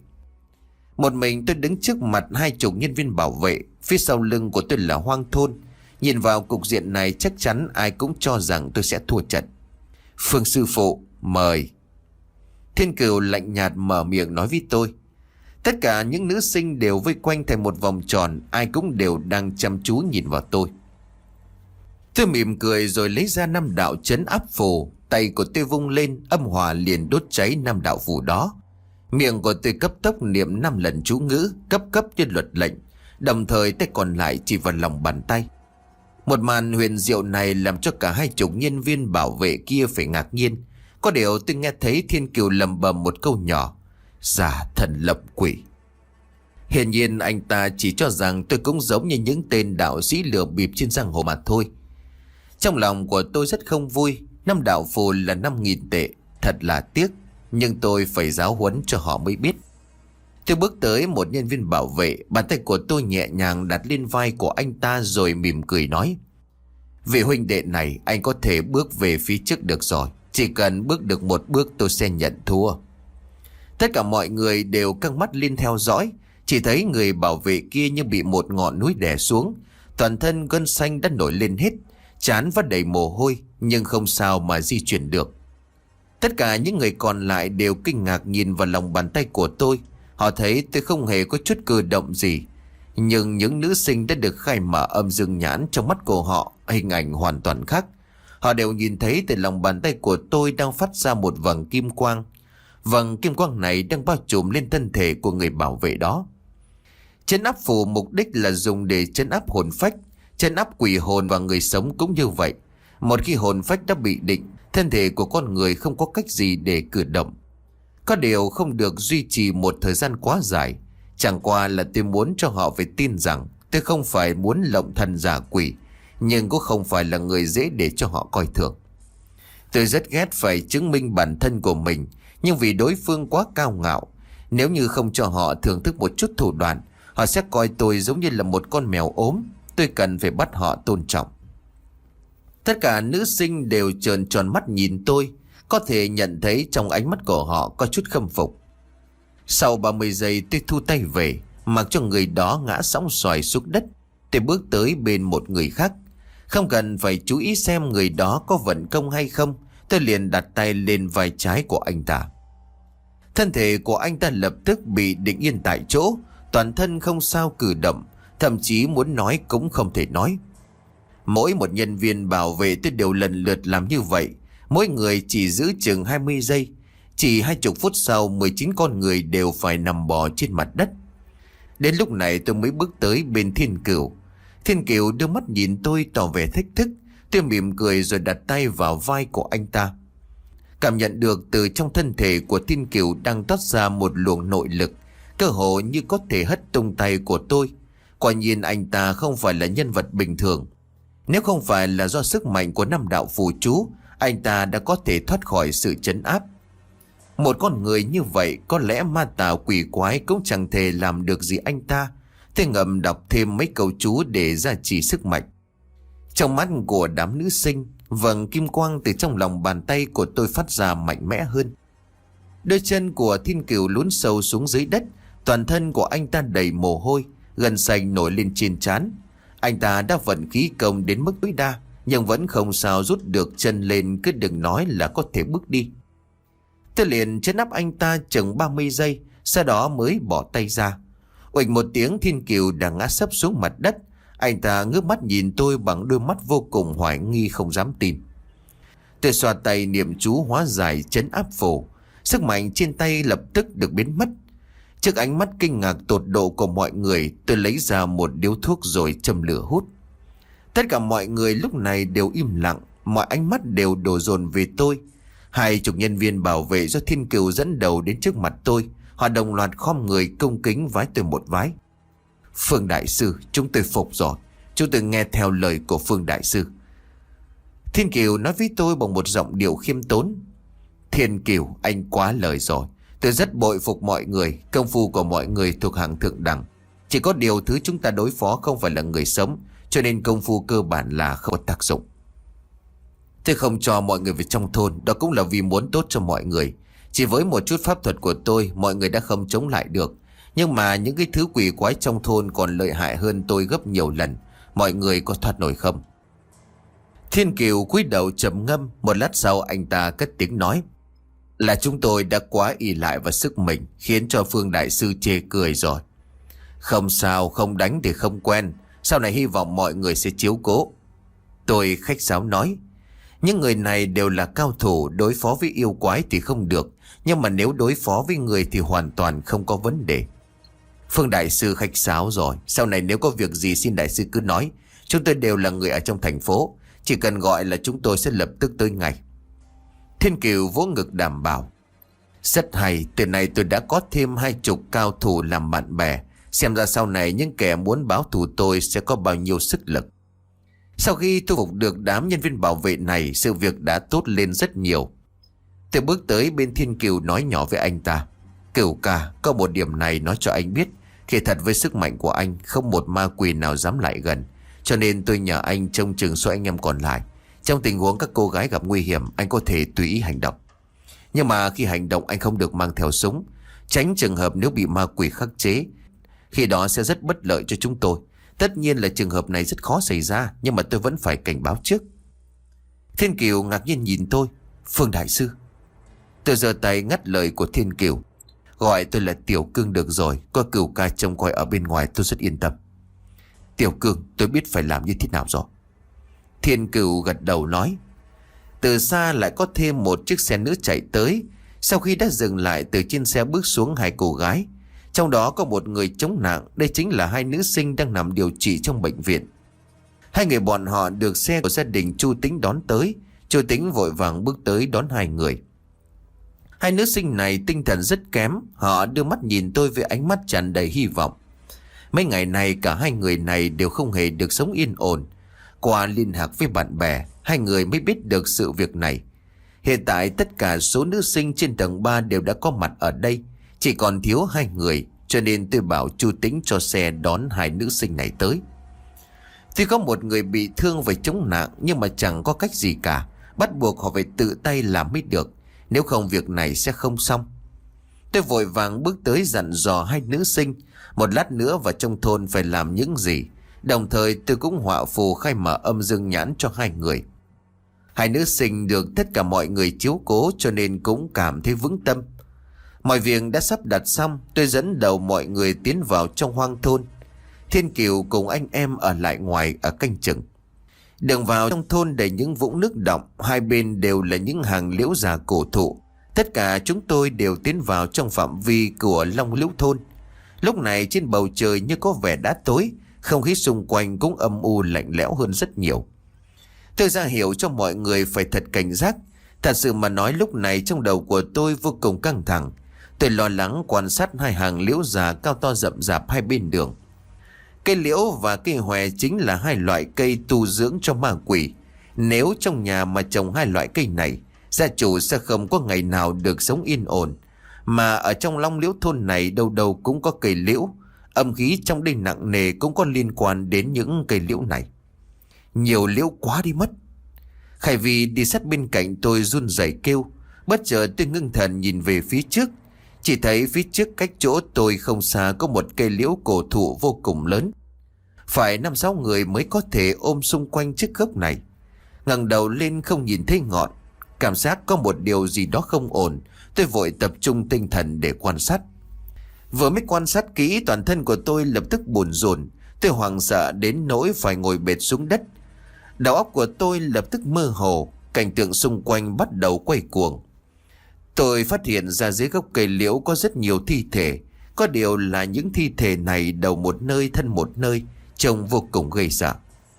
Một mình tôi đứng trước mặt hai chục nhân viên bảo vệ. Phía sau lưng của tôi là hoang thôn. Nhìn vào cục diện này chắc chắn ai cũng cho rằng tôi sẽ thua trận. Phương sư phụ, mời. Thiên Kiều lạnh nhạt mở miệng nói với tôi. Tất cả những nữ sinh đều vây quanh thành một vòng tròn. Ai cũng đều đang chăm chú nhìn vào tôi. Tôi mỉm cười rồi lấy ra năm đạo trấn áp phù. Tay của tôi vung lên, âm hỏa liền đốt cháy năm đạo phù đó. Miệng của tôi cấp tốc niệm năm lần chú ngữ, cấp cấp như luật lệnh. Đồng thời tay còn lại chỉ vào lòng bàn tay. Một màn huyền diệu này làm cho cả hai chục nhân viên bảo vệ kia phải ngạc nhiên. Có điều tôi nghe thấy Thiên Kiều lầm bầm một câu nhỏ: "Giả thần lập quỷ." Hiển nhiên anh ta chỉ cho rằng tôi cũng giống như những tên đạo sĩ lừa bịp trên giang hồ mà thôi. Trong lòng của tôi rất không vui. Năm đạo phù là năm nghìn tệ, thật là tiếc, nhưng tôi phải giáo huấn cho họ mới biết. Tôi bước tới một nhân viên bảo vệ, bàn tay của tôi nhẹ nhàng đặt lên vai của anh ta rồi mỉm cười nói: "Vị huynh đệ này, anh có thể bước về phía trước được rồi. Chỉ cần bước được một bước tôi sẽ nhận thua." Tất cả mọi người đều căng mắt lên theo dõi. Chỉ thấy người bảo vệ kia như bị một ngọn núi đè xuống, toàn thân gân xanh đã nổi lên hết, trán vắt đầy mồ hôi nhưng không sao mà di chuyển được. Tất cả những người còn lại đều kinh ngạc nhìn vào lòng bàn tay của tôi. Họ thấy tôi không hề có chút cử động gì, nhưng những nữ sinh đã được khai mở âm dương nhãn, trong mắt của họ hình ảnh hoàn toàn khác. Họ đều nhìn thấy từ lòng bàn tay của tôi đang phát ra một vầng kim quang. Vầng kim quang này đang bao trùm lên thân thể của người bảo vệ đó. Trấn áp phù mục đích là dùng để trấn áp hồn phách, trấn áp quỷ hồn và người sống cũng như vậy. Một khi hồn phách đã bị định, thân thể của con người không có cách gì để cử động. Có điều không được duy trì một thời gian quá dài. Chẳng qua là tôi muốn cho họ phải tin rằng tôi không phải muốn lộng thần giả quỷ, nhưng cũng không phải là người dễ để cho họ coi thường. Tôi rất ghét phải chứng minh bản thân của mình, nhưng vì đối phương quá cao ngạo, nếu như không cho họ thưởng thức một chút thủ đoạn, họ sẽ coi tôi giống như là một con mèo ốm. Tôi cần phải bắt họ tôn trọng. Tất cả nữ sinh đều trợn tròn mắt nhìn tôi, có thể nhận thấy trong ánh mắt của họ có chút khâm phục. Sau ba mươi giây tôi thu tay về, mặc cho người đó ngã sóng xoài xuống đất. Tôi bước tới bên một người khác. Không cần phải chú ý xem người đó có vận công hay không, tôi liền đặt tay lên vai trái của anh ta. Thân thể của anh ta lập tức bị định yên tại chỗ, toàn thân không sao cử động, thậm chí muốn nói cũng không thể nói. Mỗi một nhân viên bảo vệ tôi đều lần lượt làm như vậy, mỗi người chỉ giữ chừng hai mươi giây. Chỉ hai chục phút sau, mười chín con người đều phải nằm bò trên mặt đất. Đến lúc này tôi mới bước tới bên Thiên Cửu. Thiên Cửu đưa mắt nhìn tôi tỏ vẻ thách thức. Tôi mỉm cười rồi đặt tay vào vai của anh ta. Cảm nhận được từ trong thân thể của Thiên Cửu đang toát ra một luồng nội lực, cơ hồ như có thể hất tung tay của tôi. Quả nhiên anh ta không phải là nhân vật bình thường. Nếu không phải là do sức mạnh của năm đạo phù chú, anh ta đã có thể thoát khỏi sự trấn áp. Một con người như vậy, có lẽ ma tà quỷ quái cũng chẳng thể làm được gì anh ta. Tôi ngầm đọc thêm mấy câu chú để gia trì sức mạnh. Trong mắt của đám nữ sinh, vầng kim quang từ trong lòng bàn tay của tôi phát ra mạnh mẽ hơn. Đôi chân của Thiên Cửu lún sâu xuống dưới đất, toàn thân của anh ta đầy mồ hôi, gân xanh nổi lên trên trán. Anh ta đã vận khí công đến mức tối đa, nhưng vẫn không sao rút được chân lên, cứ đừng nói là có thể bước đi. Tôi liền trấn áp anh ta chừng ba mươi giây, sau đó mới bỏ tay ra. Uệch một tiếng, Thiên Cửu đã ngã sấp xuống mặt đất. Anh ta ngước mắt nhìn tôi bằng đôi mắt vô cùng hoài nghi, không dám tin. Tôi xoa tay niệm chú hóa giải trấn áp phù. Sức mạnh trên tay lập tức được biến mất. Trước ánh mắt kinh ngạc tột độ của mọi người, tôi lấy ra một điếu thuốc rồi châm lửa hút. Tất cả mọi người lúc này đều im lặng, mọi ánh mắt đều đổ dồn về tôi. Hai chục nhân viên bảo vệ do Thiên Cửu dẫn đầu đến trước mặt tôi. Họ đồng loạt khom người cung kính vái tôi một vái. Phương đại sư, chúng tôi phục rồi. Chúng tôi nghe theo lời của Phương đại sư. Thiên Cửu nói với tôi bằng một giọng điệu khiêm tốn. Thiên Cửu, anh quá lời rồi. Tôi rất bội phục mọi người. Công phu của mọi người thuộc hàng thượng đẳng. Chỉ có điều thứ chúng ta đối phó không phải là người sống, cho nên công phu cơ bản là không có tác dụng. Tôi không cho mọi người về trong thôn, đó cũng là vì muốn tốt cho mọi người. Chỉ với một chút pháp thuật của tôi, mọi người đã không chống lại được. Nhưng mà những cái thứ quỷ quái trong thôn còn lợi hại hơn tôi gấp nhiều lần. Mọi người có thoát nổi không? Thiên Cửu cúi đầu trầm ngâm. Một lát sau anh ta cất tiếng nói. Là chúng tôi đã quá ỷ lại vào sức mình, khiến cho Phương đại sư chê cười rồi. Không sao, không đánh thì không quen. Sau này hy vọng mọi người sẽ chiếu cố. Tôi khách sáo nói. Những người này đều là cao thủ, đối phó với yêu quái thì không được, nhưng mà nếu đối phó với người thì hoàn toàn không có vấn đề. Phương đại sư khách sáo rồi. Sau này nếu có việc gì xin đại sư cứ nói. Chúng tôi đều là người ở trong thành phố, chỉ cần gọi là chúng tôi sẽ lập tức tới ngay. Thiên Cửu vỗ ngực đảm bảo. Rất hay, từ nay tôi đã có thêm hai chục cao thủ làm bạn bè. Xem ra sau này những kẻ muốn báo thù tôi sẽ có bao nhiêu sức lực. Sau khi thu phục được đám nhân viên bảo vệ này, sự việc đã tốt lên rất nhiều. Tôi bước tới bên Thiên Cửu nói nhỏ với anh ta. Cửu ca, có một điểm này nói cho anh biết. Khi thật với sức mạnh của anh, không một ma quỷ nào dám lại gần. Cho nên tôi nhờ anh trông chừng số anh em còn lại. Trong tình huống các cô gái gặp nguy hiểm, anh có thể tùy ý hành động. Nhưng mà khi hành động anh không được mang theo súng, tránh trường hợp nếu bị ma quỷ khắc chế. Khi đó sẽ rất bất lợi cho chúng tôi. Tất nhiên là trường hợp này rất khó xảy ra, nhưng mà tôi vẫn phải cảnh báo trước. Thiên Cửu ngạc nhiên nhìn tôi. Phương đại sư. Tôi giơ tay ngắt lời của Thiên Cửu. Gọi tôi là Tiểu Cương được rồi. Có Cửu ca trông coi ở bên ngoài tôi rất yên tâm. Tiểu Cương, tôi biết phải làm như thế nào rồi. Thiên Cửu gật đầu nói. Từ xa lại có thêm một chiếc xe nữa chạy tới. Sau khi đã dừng lại, từ trên xe bước xuống hai cô gái. Trong đó có một người chống nặng. Đây chính là hai nữ sinh đang nằm điều trị trong bệnh viện. Hai người bọn họ được xe của gia đình Chu Tính đón tới. Chu Tính vội vàng bước tới đón hai người. Hai nữ sinh này tinh thần rất kém. Họ đưa mắt nhìn tôi với ánh mắt tràn đầy hy vọng. Mấy ngày này cả hai người này đều không hề được sống yên ổn. Qua liên lạc với bạn bè, hai người mới biết được sự việc này. Hiện tại tất cả số nữ sinh trên tầng ba đều đã có mặt ở đây. Chỉ còn thiếu hai người, cho nên tôi bảo Chu Tính cho xe đón hai nữ sinh này tới. Tuy có một người bị thương và chống nạn, nhưng mà chẳng có cách gì cả. Bắt buộc họ phải tự tay làm mới được. Nếu không việc này sẽ không xong. Tôi vội vàng bước tới dặn dò hai nữ sinh một lát nữa vào trong thôn phải làm những gì. Đồng thời tôi cũng họa phù khai mở âm dương nhãn cho hai người. Hai nữ sinh được tất cả mọi người chiếu cố, cho nên cũng cảm thấy vững tâm. Mọi việc đã sắp đặt xong. Tôi dẫn đầu mọi người tiến vào trong hoang thôn. Thiên Cửu cùng anh em ở lại ngoài ở canh chừng. Đường vào trong thôn đầy những vũng nước đọng. Hai bên đều là những hàng liễu già cổ thụ. Tất cả chúng tôi đều tiến vào trong phạm vi của Long Liễu thôn. Lúc này trên bầu trời như có vẻ đã tối. Không khí xung quanh cũng âm u lạnh lẽo hơn rất nhiều. Tôi ra hiệu cho mọi người phải thật cảnh giác. Thật sự mà nói, lúc này trong đầu của tôi vô cùng căng thẳng. Tôi lo lắng quan sát hai hàng liễu già cao to rậm rạp hai bên đường. Cây liễu và cây hòe chính là hai loại cây tu dưỡng cho ma quỷ. Nếu trong nhà mà trồng hai loại cây này, gia chủ sẽ không có ngày nào được sống yên ổn. Mà ở trong Long Liễu thôn này đâu đâu cũng có cây liễu. Âm khí trong đây nặng nề cũng có liên quan đến những cây liễu này. Nhiều liễu quá đi mất. Khải Vy đi sát bên cạnh tôi run rẩy kêu. Bất chợt tôi ngưng thần nhìn về phía trước. Chỉ thấy phía trước cách chỗ tôi không xa có một cây liễu cổ thụ vô cùng lớn. Phải năm sáu người mới có thể ôm xung quanh chiếc gốc này. Ngẩng đầu lên không nhìn thấy ngọn. Cảm giác có một điều gì đó không ổn. Tôi vội tập trung tinh thần để quan sát. Vừa mới quan sát kỹ, toàn thân của tôi lập tức bồn rồn. Tôi hoảng sợ đến nỗi phải ngồi bệt xuống đất. Đầu óc của tôi lập tức mơ hồ. Cảnh tượng xung quanh bắt đầu quay cuồng. Tôi phát hiện ra dưới gốc cây liễu có rất nhiều thi thể. Có điều là những thi thể này đầu một nơi thân một nơi, trông vô cùng gây sợ.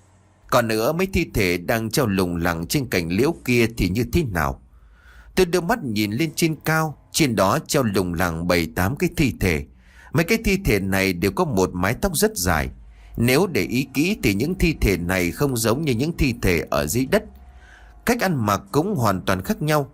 Còn nữa, mấy thi thể đang treo lủng lẳng trên cành liễu kia thì như thế nào? Tôi đưa mắt nhìn lên trên cao. Trên đó treo lủng lẳng bảy tám cái thi thể. Mấy cái thi thể này đều có một mái tóc rất dài. Nếu để ý kỹ thì những thi thể này không giống như những thi thể ở dưới đất. Cách ăn mặc cũng hoàn toàn khác nhau.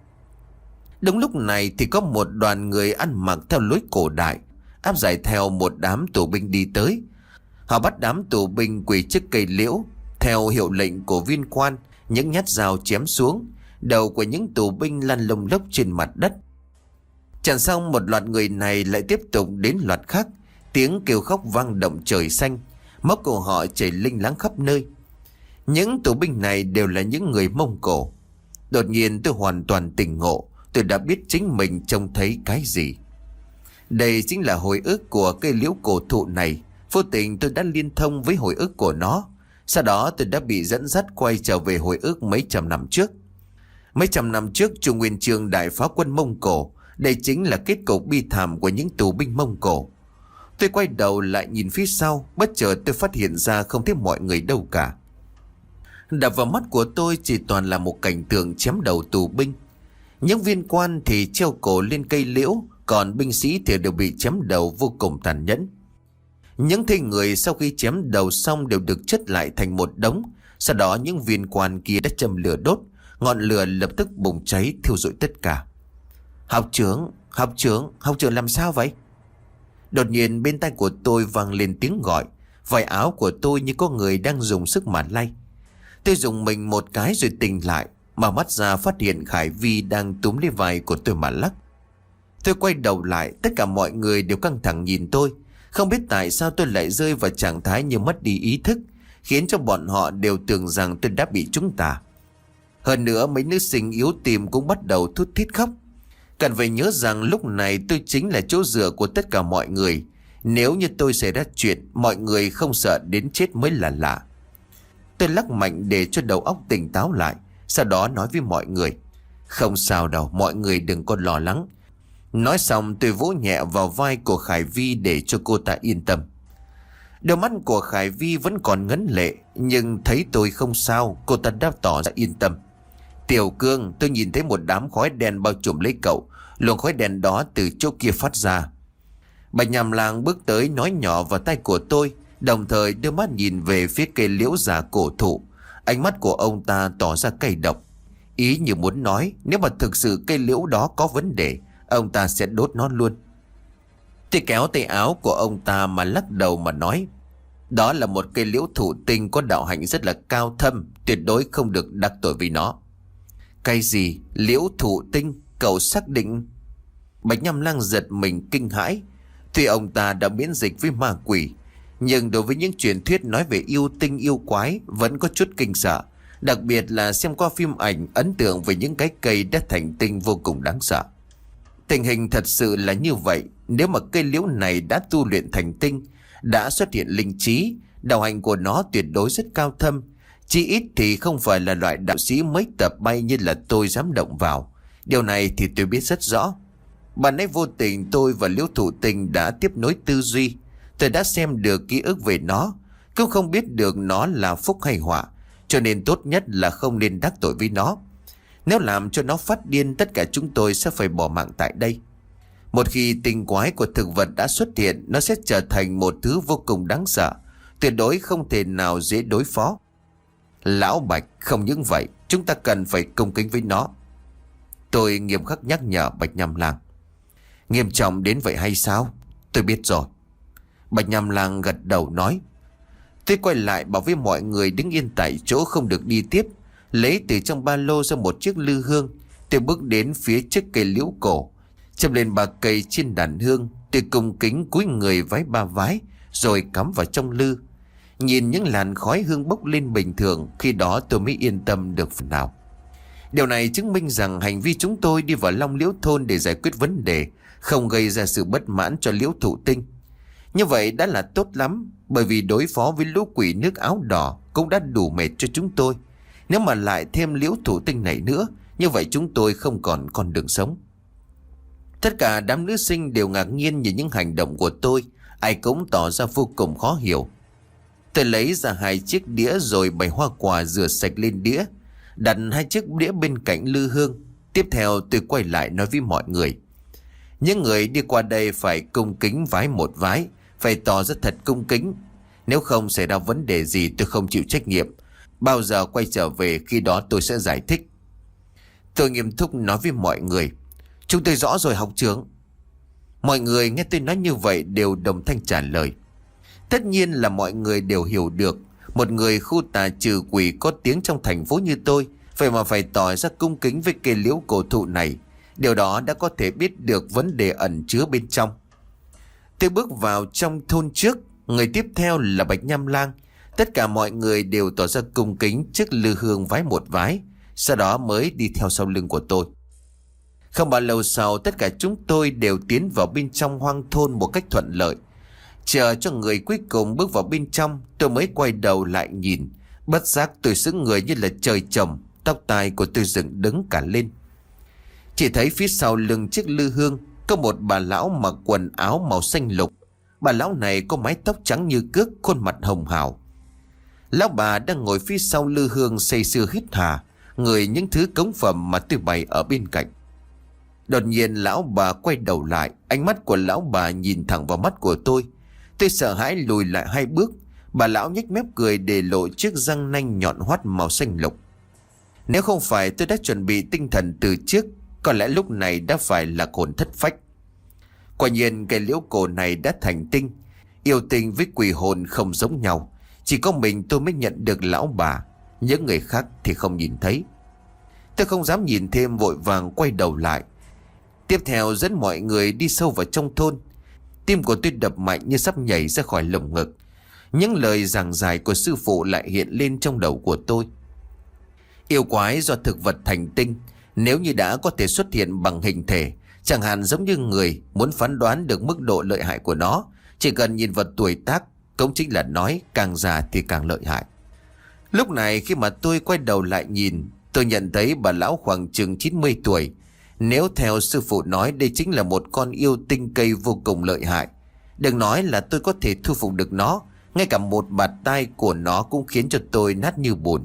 Đúng lúc này thì có một đoàn người ăn mặc theo lối cổ đại, áp giải theo một đám tù binh đi tới. Họ bắt đám tù binh quỳ trước cây liễu. Theo hiệu lệnh của viên quan, những nhát dao chém xuống. Đầu của những tù binh lăn lông lốc trên mặt đất. Chẳng xong, một loạt người này lại tiếp tục đến loạt khác. Tiếng kêu khóc vang động trời xanh. Máu của họ chảy linh láng khắp nơi. Những tù binh này đều là những người Mông Cổ. Đột nhiên tôi hoàn toàn tỉnh ngộ. Tôi đã biết chính mình trông thấy cái gì. Đây chính là hồi ức của cây liễu cổ thụ này. Vô tình tôi đã liên thông với hồi ức của nó. Sau đó tôi đã bị dẫn dắt quay trở về hồi ức mấy trăm năm trước. Mấy trăm năm trước, Chu Nguyên Chương đại phá quân Mông Cổ. Đây chính là kết cục bi thảm của những tù binh Mông Cổ. Tôi quay đầu lại nhìn phía sau. Bất chợt tôi phát hiện ra không thấy mọi người đâu cả. Đập vào mắt của tôi chỉ toàn là một cảnh tượng chém đầu tù binh. Những viên quan thì treo cổ lên cây liễu, còn binh sĩ thì đều bị chém đầu vô cùng tàn nhẫn. Những thi người sau khi chém đầu xong đều được chất lại thành một đống. Sau đó những viên quan kia đã châm lửa đốt, ngọn lửa lập tức bùng cháy thiêu rụi tất cả. Học trưởng, học trưởng, học trưởng làm sao vậy? Đột nhiên bên tai của tôi vang lên tiếng gọi. Vải áo của tôi như có người đang dùng sức mà lay. Tôi dùng mình một cái rồi tỉnh lại, mở mắt ra phát hiện Khải Vi đang túm lấy vai của tôi mà lắc. Tôi quay đầu lại, tất cả mọi người đều căng thẳng nhìn tôi. Không biết tại sao tôi lại rơi vào trạng thái như mất đi ý thức, khiến cho bọn họ đều tưởng rằng tôi đã bị trúng tà. Hơn nữa mấy nữ sinh yếu tim cũng bắt đầu thút thít khóc. Cần phải nhớ rằng lúc này tôi chính là chỗ dựa của tất cả mọi người. Nếu như tôi xảy ra chuyện, mọi người không sợ đến chết mới là lạ. Tôi lắc mạnh để cho đầu óc tỉnh táo lại, sau đó nói với mọi người: không sao đâu, mọi người đừng có lo lắng. Nói xong tôi vỗ nhẹ vào vai của Khải Vi để cho cô ta yên tâm. Đôi mắt của Khải Vi vẫn còn ngấn lệ, nhưng thấy tôi không sao, cô ta đáp tỏ ra yên tâm. Tiểu Cương, tôi nhìn thấy một đám khói đen bao trùm lấy cậu. Luồng khói đen đó từ chỗ kia phát ra. Bạch Nhàm Lang bước tới nói nhỏ vào tay của tôi, đồng thời đưa mắt nhìn về phía cây liễu già cổ thụ. Ánh mắt của ông ta tỏ ra cay độc, ý như muốn nói nếu mà thực sự cây liễu đó có vấn đề, ông ta sẽ đốt nó luôn. Tôi kéo tay áo của ông ta mà lắc đầu mà nói: đó là một cây liễu thụ tinh có đạo hạnh rất là cao thâm, tuyệt đối không được đắc tội với nó. Cái gì? Liễu thụ tinh? Cậu xác định? Bạch Nham Lang giật mình kinh hãi. Tuy ông ta đã miễn dịch với ma quỷ, nhưng đối với những truyền thuyết nói về yêu tinh yêu quái vẫn có chút kinh sợ. Đặc biệt là xem qua phim ảnh, ấn tượng về những cái cây đã thành tinh vô cùng đáng sợ. Tình hình thật sự là như vậy. Nếu mà cây liễu này đã tu luyện thành tinh, đã xuất hiện linh trí, đạo hạnh của nó tuyệt đối rất cao thâm. Chỉ ít thì không phải là loại đạo sĩ mới tập bay như là tôi dám động vào. Điều này thì tôi biết rất rõ. Bạn ấy vô tình tôi và liễu thụ tinh đã tiếp nối tư duy. Tôi đã xem được ký ức về nó, cũng không biết được nó là phúc hay họa, cho nên tốt nhất là không nên đắc tội với nó. Nếu làm cho nó phát điên, tất cả chúng tôi sẽ phải bỏ mạng tại đây. Một khi tinh quái của thực vật đã xuất hiện, nó sẽ trở thành một thứ vô cùng đáng sợ, tuyệt đối không thể nào dễ đối phó. Lão Bạch, không những vậy, chúng ta cần phải cung kính với nó. Tôi nghiêm khắc nhắc nhở Bạch Nham Lang. Nghiêm trọng đến vậy hay sao? Tôi biết rồi. Bạch Nham Lang gật đầu nói. Tôi quay lại bảo với mọi người đứng yên tại chỗ không được đi tiếp, lấy từ trong ba lô ra một chiếc lư hương. Tôi bước đến phía trước cây liễu cổ, châm lên ba cây trên đàn hương. Tôi cung kính cúi người vái ba vái rồi cắm vào trong lư. Nhìn những làn khói hương bốc lên bình thường, khi đó tôi mới yên tâm được phần nào. Điều này chứng minh rằng hành vi chúng tôi đi vào Long Liễu thôn để giải quyết vấn đề không gây ra sự bất mãn cho liễu thụ tinh. Như vậy đã là tốt lắm, bởi vì đối phó với lũ quỷ nước áo đỏ cũng đã đủ mệt cho chúng tôi. Nếu mà lại thêm liễu thụ tinh này nữa, như vậy chúng tôi không còn con đường sống. Tất cả đám nữ sinh đều ngạc nhiên nhìn những hành động của tôi, ai cũng tỏ ra vô cùng khó hiểu. Tôi lấy ra hai chiếc đĩa rồi bày hoa quả rửa sạch lên đĩa, đặt hai chiếc đĩa bên cạnh lư hương. Tiếp theo tôi quay lại nói với mọi người: những người đi qua đây phải cung kính vái một vái, phải tỏ ra thật cung kính. Nếu không xảy ra vấn đề gì tôi không chịu trách nhiệm. Bao giờ quay trở về khi đó tôi sẽ giải thích. Tôi nghiêm túc nói với mọi người: chúng tôi rõ rồi học trưởng. Mọi người nghe tôi nói như vậy đều đồng thanh trả lời. Tất nhiên là mọi người đều hiểu được, một người khu tà trừ quỷ có tiếng trong thành phố như tôi, vậy mà phải tỏ ra cung kính với cây liễu cổ thụ này. Điều đó đã có thể biết được vấn đề ẩn chứa bên trong. Tôi bước vào trong thôn trước, người tiếp theo là Bạch Nham Lang. Tất cả mọi người đều tỏ ra cung kính trước lư hương vái một vái, sau đó mới đi theo sau lưng của tôi. Không bao lâu sau, tất cả chúng tôi đều tiến vào bên trong hoang thôn một cách thuận lợi. Chờ cho người cuối cùng bước vào bên trong, tôi mới quay đầu lại nhìn. Bất giác tôi sững người như là trời trồng, tóc tai của tôi dựng đứng cả lên. Chỉ thấy phía sau lưng chiếc lư hương có một bà lão mặc quần áo màu xanh lục. Bà lão này có mái tóc trắng như cước, khuôn mặt hồng hào. Lão bà đang ngồi phía sau lư hương say sưa hít hà, ngửi những thứ cống phẩm mà tôi bày ở bên cạnh. Đột nhiên lão bà quay đầu lại. Ánh mắt của lão bà nhìn thẳng vào mắt của tôi. Tôi sợ hãi lùi lại hai bước. Bà lão nhếch mép cười để lộ chiếc răng nanh nhọn hoắt màu xanh lục. Nếu không phải tôi đã chuẩn bị tinh thần từ trước, có lẽ lúc này đã phải là hồn thất phách. Quả nhiên cây liễu cổ này đã thành tinh. Yêu tinh với quỷ hồn không giống nhau. Chỉ có mình tôi mới nhận được lão bà, những người khác thì không nhìn thấy. Tôi không dám nhìn thêm, vội vàng quay đầu lại. Tiếp theo dẫn mọi người đi sâu vào trong thôn. Tim của tôi đập mạnh như sắp nhảy ra khỏi lồng ngực. Những lời giảng giải của sư phụ lại hiện lên trong đầu của tôi. Yêu quái do thực vật thành tinh, nếu như đã có thể xuất hiện bằng hình thể, chẳng hạn giống như người, muốn phán đoán được mức độ lợi hại của nó, chỉ cần nhìn vào tuổi tác, cũng chính là nói càng già thì càng lợi hại. Lúc này khi mà tôi quay đầu lại nhìn, tôi nhận thấy bà lão khoảng chừng chín mươi tuổi. Nếu theo sư phụ nói, đây chính là một con yêu tinh cây vô cùng lợi hại. Đừng nói là tôi có thể thu phục được nó, ngay cả một bạt tai của nó cũng khiến cho tôi nát như bùn.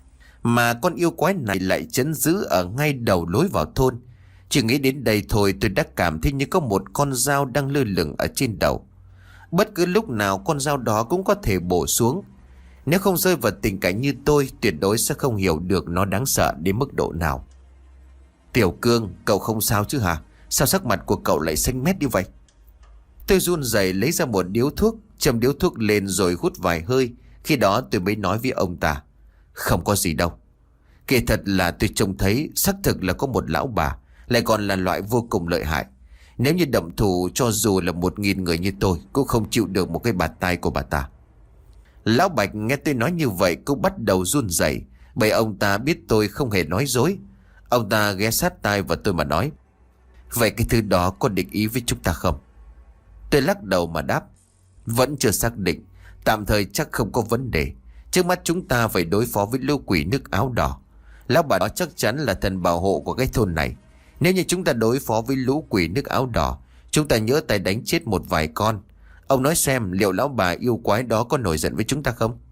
Mà con yêu quái này lại trấn giữ ở ngay đầu lối vào thôn. Chỉ nghĩ đến đây thôi tôi đã cảm thấy như có một con dao đang lơ lửng ở trên đầu. Bất cứ lúc nào con dao đó cũng có thể bổ xuống. Nếu không rơi vào tình cảnh như tôi, tuyệt đối sẽ không hiểu được nó đáng sợ đến mức độ nào. Tiểu Cương, cậu không sao chứ hả? Sao sắc mặt của cậu lại xanh mét như vậy? Tôi run rẩy lấy ra một điếu thuốc, châm điếu thuốc lên rồi hút vài hơi. Khi đó tôi mới nói với ông ta: không có gì đâu. Kể thật là tôi trông thấy xác thực là có một lão bà, lại còn là loại vô cùng lợi hại. Nếu như đậm thủ, cho dù là một nghìn người như tôi cũng không chịu được một cái bạt tai của bà ta. Lão Bạch nghe tôi nói như vậy cũng bắt đầu run rẩy, bởi ông ta biết tôi không hề nói dối. Ông ta ghé sát tai vào tôi mà nói: vậy cái thứ đó có địch ý với chúng ta không? Tôi lắc đầu mà đáp: vẫn chưa xác định, tạm thời chắc không có vấn đề. Trước mắt chúng ta phải đối phó với lũ quỷ nước áo đỏ. Lão bà đó chắc chắn là thần bảo hộ của cái thôn này. Nếu như chúng ta đối phó với lũ quỷ nước áo đỏ, chúng ta nhớ tay đánh chết một vài con. Ông nói xem liệu lão bà yêu quái đó có nổi giận với chúng ta không?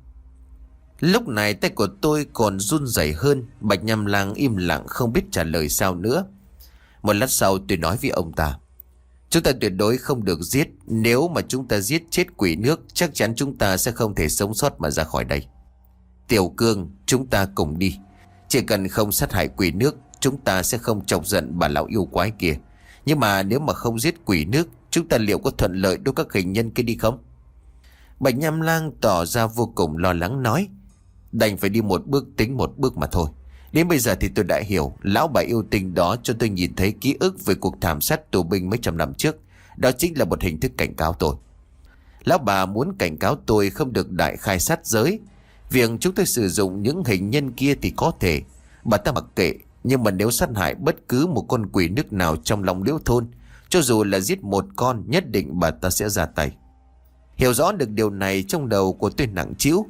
Lúc này tay của tôi còn run rẩy hơn. Bạch Nham Lang im lặng không biết trả lời sao nữa. Một lát sau tôi nói với ông ta: chúng ta tuyệt đối không được giết. Nếu mà chúng ta giết chết quỷ nước, chắc chắn chúng ta sẽ không thể sống sót mà ra khỏi đây. Tiểu Cương, chúng ta cùng đi. Chỉ cần không sát hại quỷ nước, chúng ta sẽ không chọc giận bà lão yêu quái kia. Nhưng mà nếu mà không giết quỷ nước, chúng ta liệu có thuận lợi đối các hình nhân kia đi không? Bạch Nham Lang tỏ ra vô cùng lo lắng nói: đành phải đi một bước tính một bước mà thôi. Đến bây giờ thì tôi đã hiểu. Lão bà yêu tinh đó cho tôi nhìn thấy ký ức về cuộc thảm sát tù binh mấy trăm năm trước. Đó chính là một hình thức cảnh cáo tôi. Lão bà muốn cảnh cáo tôi không được đại khai sát giới. Việc chúng tôi sử dụng những hình nhân kia thì có thể, bà ta mặc kệ. Nhưng mà nếu sát hại bất cứ một con quỷ nước nào trong lòng liễu thôn, cho dù là giết một con, nhất định bà ta sẽ ra tay. Hiểu rõ được điều này, trong đầu của tôi nặng trĩu.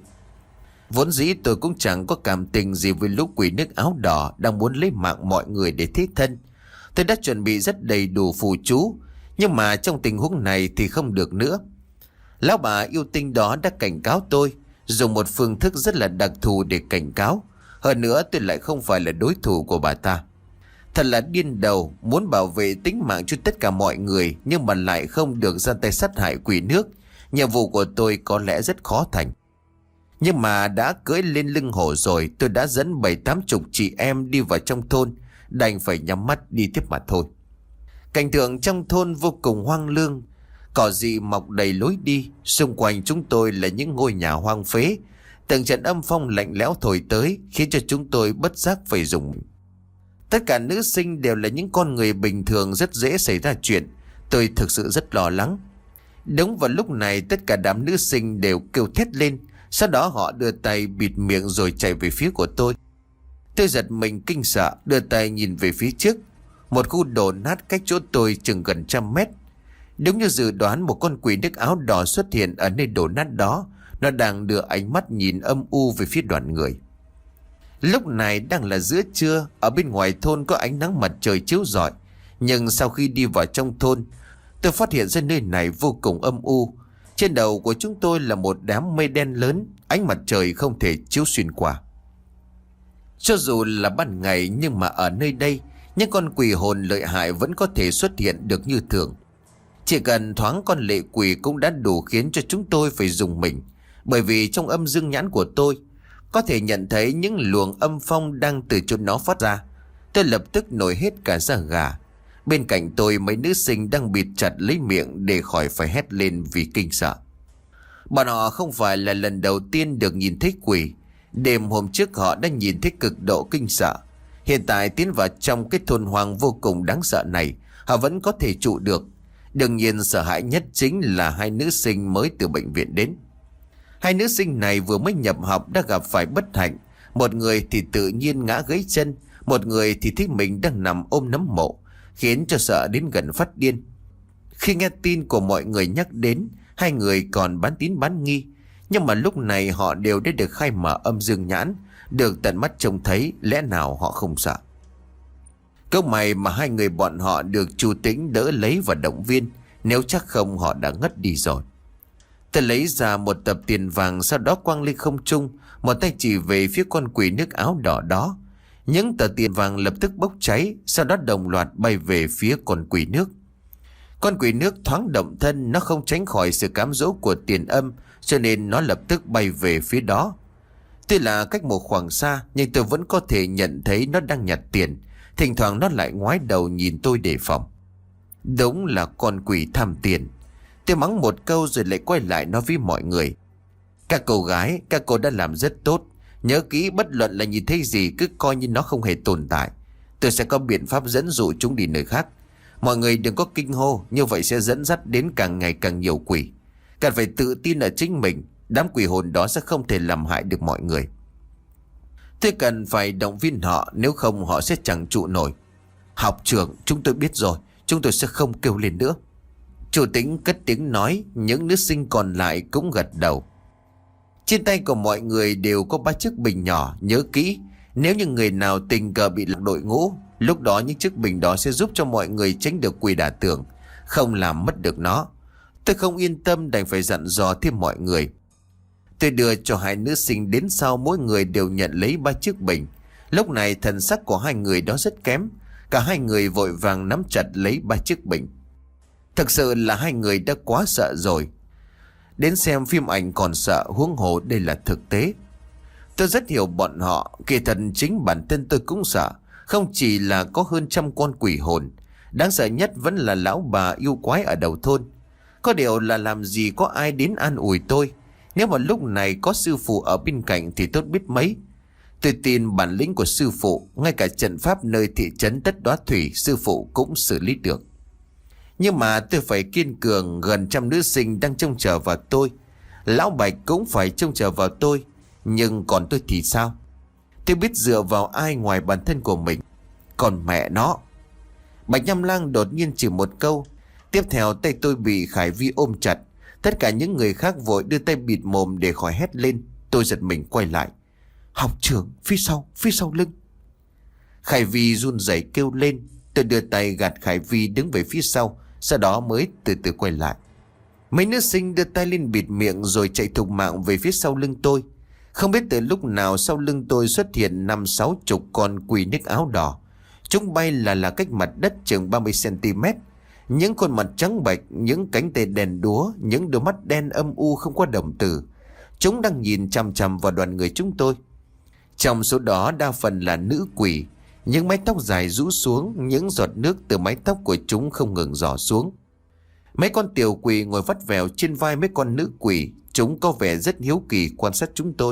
Vốn dĩ tôi cũng chẳng có cảm tình gì với lũ quỷ nước áo đỏ đang muốn lấy mạng mọi người để thế thân. Tôi đã chuẩn bị rất đầy đủ phù chú, nhưng mà trong tình huống này thì không được nữa. Lão bà yêu tinh đó đã cảnh cáo tôi, dùng một phương thức rất là đặc thù để cảnh cáo. Hơn nữa tôi lại không phải là đối thủ của bà ta. Thật là điên đầu, muốn bảo vệ tính mạng cho tất cả mọi người, nhưng mà lại không được ra tay sát hại quỷ nước. Nhiệm vụ của tôi có lẽ rất khó thành. Nhưng mà đã cưỡi lên lưng hổ rồi, tôi đã dẫn bảy tám chục chị em đi vào trong thôn, đành phải nhắm mắt đi tiếp mà thôi. Cảnh tượng trong thôn vô cùng hoang lương. Cỏ dị mọc đầy lối đi, xung quanh chúng tôi là những ngôi nhà hoang phế. Từng trận âm phong lạnh lẽo thổi tới khiến cho chúng tôi bất giác phải dùng. Tất cả nữ sinh đều là những con người bình thường, rất dễ xảy ra chuyện. Tôi thực sự rất lo lắng. Đúng vào lúc này, tất cả đám nữ sinh đều kêu thét lên. Sau đó họ đưa tay bịt miệng rồi chạy về phía của tôi. Tôi giật mình kinh sợ, đưa tay nhìn về phía trước. Một khu đổ nát cách chỗ tôi chừng gần trăm mét. Đúng như dự đoán, một con quỷ nước áo đỏ xuất hiện ở nơi đổ nát đó. Nó đang đưa ánh mắt nhìn âm u về phía đoàn người. Lúc này đang là giữa trưa. Ở bên ngoài thôn có ánh nắng mặt trời chiếu rọi. Nhưng sau khi đi vào trong thôn, tôi phát hiện ra nơi này vô cùng âm u. Trên đầu của chúng tôi là một đám mây đen lớn, ánh mặt trời không thể chiếu xuyên qua. Cho dù là ban ngày, nhưng mà ở nơi đây Những con quỷ hồn lợi hại vẫn có thể xuất hiện được như thường. Chỉ cần thoáng con lệ quỷ cũng đã đủ khiến cho chúng tôi phải dùng mình. Bởi vì trong âm dương nhãn của tôi có thể nhận thấy những luồng âm phong đang từ chỗ nó phát ra. Tôi lập tức nổi hết cả da gà. Bên cạnh tôi mấy nữ sinh đang bịt chặt lấy miệng để khỏi phải hét lên vì kinh sợ. Bọn họ không phải là lần đầu tiên được nhìn thấy quỷ. Đêm hôm trước họ đã nhìn thấy cực độ kinh sợ. Hiện tại tiến vào trong cái thôn hoang vô cùng đáng sợ này, họ vẫn có thể trụ được. Đương nhiên sợ hãi nhất chính là hai nữ sinh mới từ bệnh viện đến. Hai nữ sinh này vừa mới nhập học đã gặp phải bất hạnh. Một người thì tự nhiên ngã gãy chân, một người thì thấy mình đang nằm ôm nấm mộ, khiến cho sợ đến gần phát điên. Khi nghe tin của mọi người nhắc đến, hai người còn bán tín bán nghi. Nhưng mà lúc này họ đều đã được khai mở âm dương nhãn, được tận mắt trông thấy, lẽ nào họ không sợ. Câu mày mà hai người bọn họ được Chu Tĩnh đỡ lấy và động viên, nếu chắc không họ đã ngất đi rồi. Tôi lấy ra một tập tiền vàng, sau đó quăng lên không trung, một tay chỉ về phía con quỷ nước áo đỏ đó. Những tờ tiền vàng lập tức bốc cháy, sau đó đồng loạt bay về phía con quỷ nước. Con quỷ nước thoáng động thân, nó không tránh khỏi sự cám dỗ của tiền âm, cho nên nó lập tức bay về phía đó. Tuy là cách một khoảng xa, nhưng tôi vẫn có thể nhận thấy nó đang nhặt tiền. Thỉnh thoảng nó lại ngoái đầu nhìn tôi đề phòng. Đúng là con quỷ tham tiền. Tôi mắng một câu rồi lại quay lại nói với mọi người: các cô gái, các cô đã làm rất tốt. Nhớ kỹ, bất luận là nhìn thấy gì cứ coi như nó không hề tồn tại. Tôi sẽ có biện pháp dẫn dụ chúng đi nơi khác. Mọi người đừng có kinh hô, như vậy sẽ dẫn dắt đến càng ngày càng nhiều quỷ. Cần phải tự tin ở chính mình, đám quỷ hồn đó sẽ không thể làm hại được mọi người. Tôi cần phải động viên họ, nếu không họ sẽ chẳng trụ nổi. Học trưởng, chúng tôi biết rồi, chúng tôi sẽ không kêu lên nữa. Chủ Tĩnh cất tiếng nói, những nữ sinh còn lại cũng gật đầu. Trên tay của mọi người đều có ba chiếc bình nhỏ, nhớ kỹ, nếu như người nào tình cờ bị lạc đội ngũ, lúc đó những chiếc bình đó sẽ giúp cho mọi người tránh được quỷ đả tường, không làm mất được nó. Tôi không yên tâm đành phải dặn dò thêm mọi người. Tôi đưa cho hai nữ sinh đến sau, mỗi người đều nhận lấy ba chiếc bình. Lúc này thần sắc của hai người đó rất kém, cả hai người vội vàng nắm chặt lấy ba chiếc bình. Thực sự là hai người đã quá sợ rồi. Đến xem phim ảnh còn sợ, huống hồ đây là thực tế. Tôi rất hiểu bọn họ, kỳ thật chính bản thân tôi cũng sợ. Không chỉ là có hơn trăm con quỷ hồn, đáng sợ nhất vẫn là lão bà yêu quái ở đầu thôn. Có điều là làm gì có ai đến an ủi tôi. Nếu mà lúc này có sư phụ ở bên cạnh thì tốt biết mấy. Tôi tin bản lĩnh của sư phụ, ngay cả trận pháp nơi thị trấn Tất Đóa Thủy sư phụ cũng xử lý được. Nhưng mà tôi phải kiên cường, gần trăm nữ sinh đang trông chờ vào tôi. Lão Bạch cũng phải trông chờ vào tôi. Nhưng còn tôi thì sao? Tôi biết dựa vào ai ngoài bản thân của mình. Còn mẹ nó. Bạch Nham Lang đột nhiên chỉ một câu. Tiếp theo tay tôi bị Khải Vi ôm chặt. Tất cả những người khác vội đưa tay bịt mồm để khỏi hét lên. Tôi giật mình quay lại. Học trưởng, phía sau, phía sau lưng. Khải Vi run rẩy kêu lên. Tôi đưa tay gạt Khải Vi đứng về phía sau, sau đó mới từ từ quay lại. Mấy nữ sinh đưa tay lên bịt miệng rồi chạy thục mạng về phía sau lưng tôi. Không biết từ lúc nào sau lưng tôi xuất hiện năm sáu chục con quỷ nước áo đỏ. Chúng bay là là cách mặt đất chừng ba mươi xăng-ti-mét. Những khuôn mặt trắng bệch, những cánh tay đèn đúa, những đôi mắt đen âm u không có đồng tử. Chúng đang nhìn chằm chằm vào đoàn người chúng tôi. Trong số đó đa phần là nữ quỷ. Những mái tóc dài rũ xuống, những giọt nước từ mái tóc của chúng không ngừng rỏ xuống. Mấy con tiểu quỷ ngồi vắt vẻo trên vai mấy con nữ quỷ. Chúng có vẻ rất hiếu kỳ quan sát chúng tôi.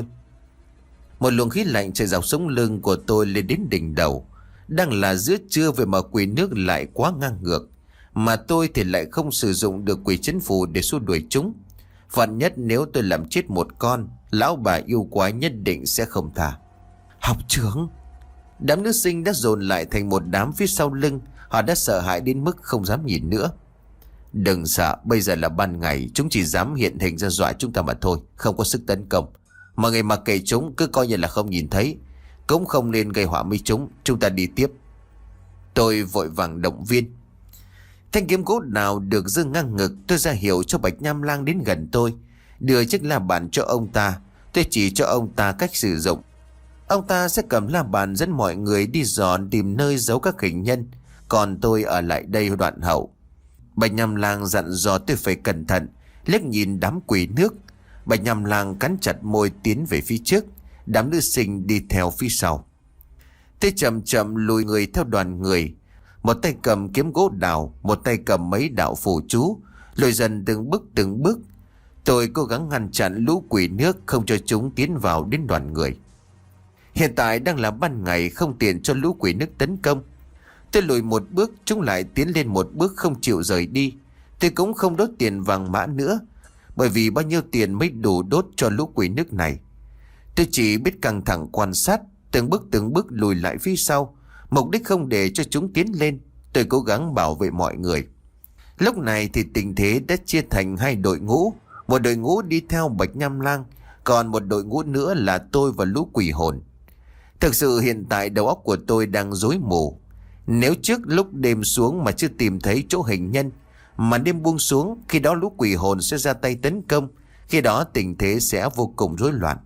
Một luồng khí lạnh chạy dọc sống lưng của tôi lên đến đỉnh đầu. Đang là giữa trưa về mà quỷ nước lại quá ngang ngược. Mà tôi thì lại không sử dụng được quỷ trấn phù để xua đuổi chúng. Phận nhất nếu tôi làm chết một con, lão bà yêu quái nhất định sẽ không tha. Học trưởng! Đám nữ sinh đã dồn lại thành một đám phía sau lưng. Họ đã sợ hãi đến mức không dám nhìn nữa. Đừng sợ, bây giờ là ban ngày, chúng chỉ dám hiện hình ra dọa chúng ta mà thôi, không có sức tấn công. Mọi người mặc kệ chúng, cứ coi như là không nhìn thấy, cũng không nên gây họa với chúng. Chúng ta đi tiếp. Tôi vội vàng động viên. Thanh kiếm gỗ nào được giơ ngang ngực, tôi ra hiệu cho Bạch Nham Lang đến gần tôi, đưa chiếc la bàn cho ông ta. Tôi chỉ cho ông ta cách sử dụng. Ông ta sẽ cầm la bàn dẫn mọi người đi dò tìm nơi giấu các hình nhân, còn tôi ở lại đây đoạn hậu. Bạch Nham Lang dặn dò tôi phải cẩn thận, liếc nhìn đám quỷ nước. Bạch Nham Lang cắn chặt môi tiến về phía trước, đám nữ sinh đi theo phía sau. Tôi chậm chậm lùi người theo đoàn người, một tay cầm kiếm gỗ đào, một tay cầm mấy đạo phù chú, lùi dần từng bước từng bước. Tôi cố gắng ngăn chặn lũ quỷ nước không cho chúng tiến vào đến đoàn người. Hiện tại đang là ban ngày, không tiện cho lũ quỷ nước tấn công. Tôi lùi một bước, chúng lại tiến lên một bước không chịu rời đi. Tôi cũng không đốt tiền vàng mã nữa, bởi vì bao nhiêu tiền mới đủ đốt cho lũ quỷ nước này. Tôi chỉ biết căng thẳng quan sát, từng bước từng bước lùi lại phía sau, mục đích không để cho chúng tiến lên. Tôi cố gắng bảo vệ mọi người. Lúc này thì tình thế đã chia thành hai đội ngũ. Một đội ngũ đi theo Bạch Nham Lang, còn một đội ngũ nữa là tôi và lũ quỷ hồn. Thực sự hiện tại đầu óc của tôi đang rối mù. Nếu trước lúc đêm xuống mà chưa tìm thấy chỗ hình nhân, mà đêm buông xuống, khi đó lũ quỷ hồn sẽ ra tay tấn công. Khi đó tình thế sẽ vô cùng rối loạn.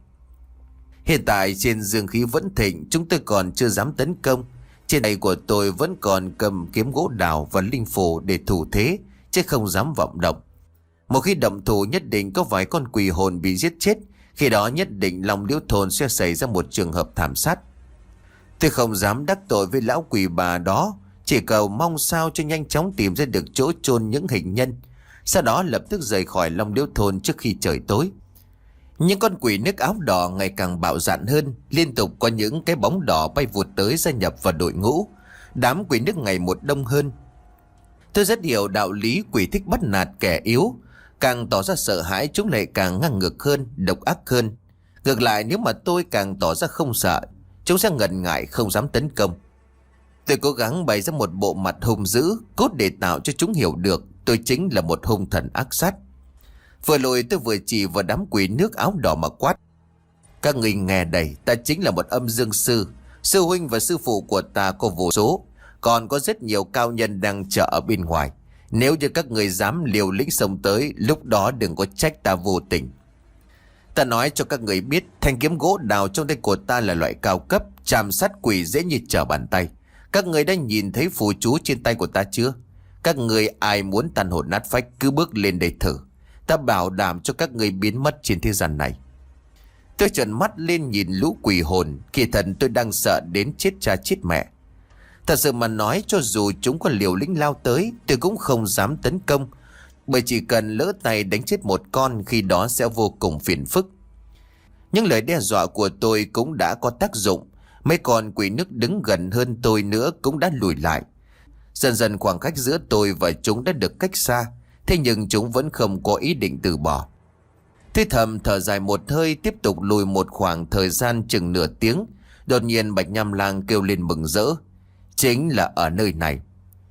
Hiện tại trên dương khí vẫn thịnh, chúng tôi còn chưa dám tấn công. Trên tay của tôi vẫn còn cầm kiếm gỗ đào và linh phù để thủ thế, chứ không dám vọng động. Một khi động thủ nhất định có vài con quỷ hồn bị giết chết. Khi đó nhất định Long Liễu thôn sẽ xảy ra một trường hợp thảm sát. Tôi không dám đắc tội với lão quỷ bà đó, chỉ cầu mong sao cho nhanh chóng tìm ra được chỗ chôn những hình nhân, sau đó lập tức rời khỏi Long Liễu thôn trước khi trời tối. Những con quỷ nước áo đỏ ngày càng bạo dạn hơn, liên tục có những cái bóng đỏ bay vụt tới gia nhập vào đội ngũ. Đám quỷ nước ngày một đông hơn. Tôi rất hiểu đạo lý quỷ thích bắt nạt kẻ yếu, càng tỏ ra sợ hãi chúng lại càng ngang ngược hơn, độc ác hơn. Ngược lại, nếu mà tôi càng tỏ ra không sợ, chúng sẽ ngần ngại không dám tấn công. Tôi cố gắng bày ra một bộ mặt hung dữ, cốt để tạo cho chúng hiểu được tôi chính là một hung thần ác sát. Vừa lùi tôi vừa chỉ vào đám quỷ nước áo đỏ mà quát: các người nghe đây, ta chính là một âm dương sư. Sư huynh và sư phụ của ta có vô số, còn có rất nhiều cao nhân đang chờ ở bên ngoài. Nếu như các người dám liều lĩnh xông tới, lúc đó đừng có trách ta vô tình. Ta nói cho các người biết, thanh kiếm gỗ đào trong tay của ta là loại cao cấp, chạm sát quỷ dễ như trở bàn tay. Các người đã nhìn thấy phù chú trên tay của ta chưa? Các người ai muốn tàn hồn nát phách cứ bước lên đây thử. Ta bảo đảm cho các người biến mất trên thế gian này. Tôi trợn mắt lên nhìn lũ quỷ hồn, kỳ thần tôi đang sợ đến chết cha chết mẹ. Thật sự mà nói, cho dù chúng có liều lĩnh lao tới, tôi cũng không dám tấn công, bởi chỉ cần lỡ tay đánh chết một con, khi đó sẽ vô cùng phiền phức. Những lời đe dọa của tôi cũng đã có tác dụng. Mấy con quỷ nước đứng gần hơn tôi nữa cũng đã lùi lại. Dần dần khoảng cách giữa tôi và chúng đã được cách xa, thế nhưng chúng vẫn không có ý định từ bỏ. Tôi thầm thở dài một hơi, tiếp tục lùi một khoảng thời gian chừng nửa tiếng. Đột nhiên Bạch Nham Lang kêu lên mừng rỡ: chính là ở nơi này.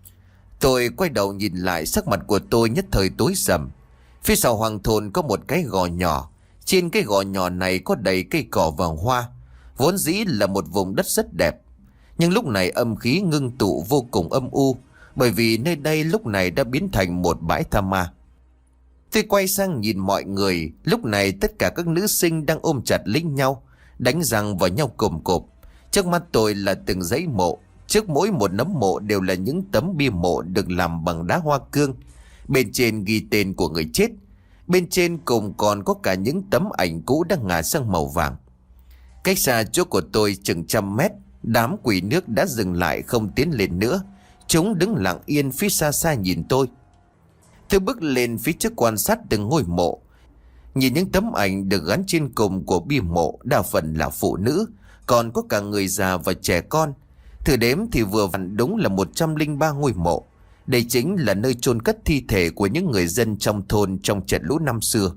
Tôi quay đầu nhìn lại, sắc mặt của tôi nhất thời tối sầm. Phía sau hoàng thôn có một cái gò nhỏ. Trên cái gò nhỏ này có đầy cây cỏ và hoa, vốn dĩ là một vùng đất rất đẹp. Nhưng lúc này âm khí ngưng tụ vô cùng âm u, bởi vì nơi đây lúc này đã biến thành một bãi tha ma. Tôi quay sang nhìn mọi người. Lúc này tất cả các nữ sinh đang ôm chặt lấy nhau, đánh răng vào nhau cồm cộp. Trước mắt tôi là từng dãy mộ. Trước mỗi một nấm mộ đều là những tấm bia mộ được làm bằng đá hoa cương. Bên trên ghi tên của người chết. Bên trên cùng còn có cả những tấm ảnh cũ đang ngả sang màu vàng. Cách xa chỗ của tôi chừng trăm mét, đám quỷ nước đã dừng lại không tiến lên nữa. Chúng đứng lặng yên phía xa xa nhìn tôi. Tôi bước lên phía trước quan sát từng ngôi mộ. Nhìn những tấm ảnh được gắn trên cùng của bia mộ, đa phần là phụ nữ, còn có cả người già và trẻ con. Thử đếm thì vừa vặn đúng là một trăm lẻ ba ngôi mộ. Đây chính là nơi chôn cất thi thể của những người dân trong thôn trong trận lũ năm xưa.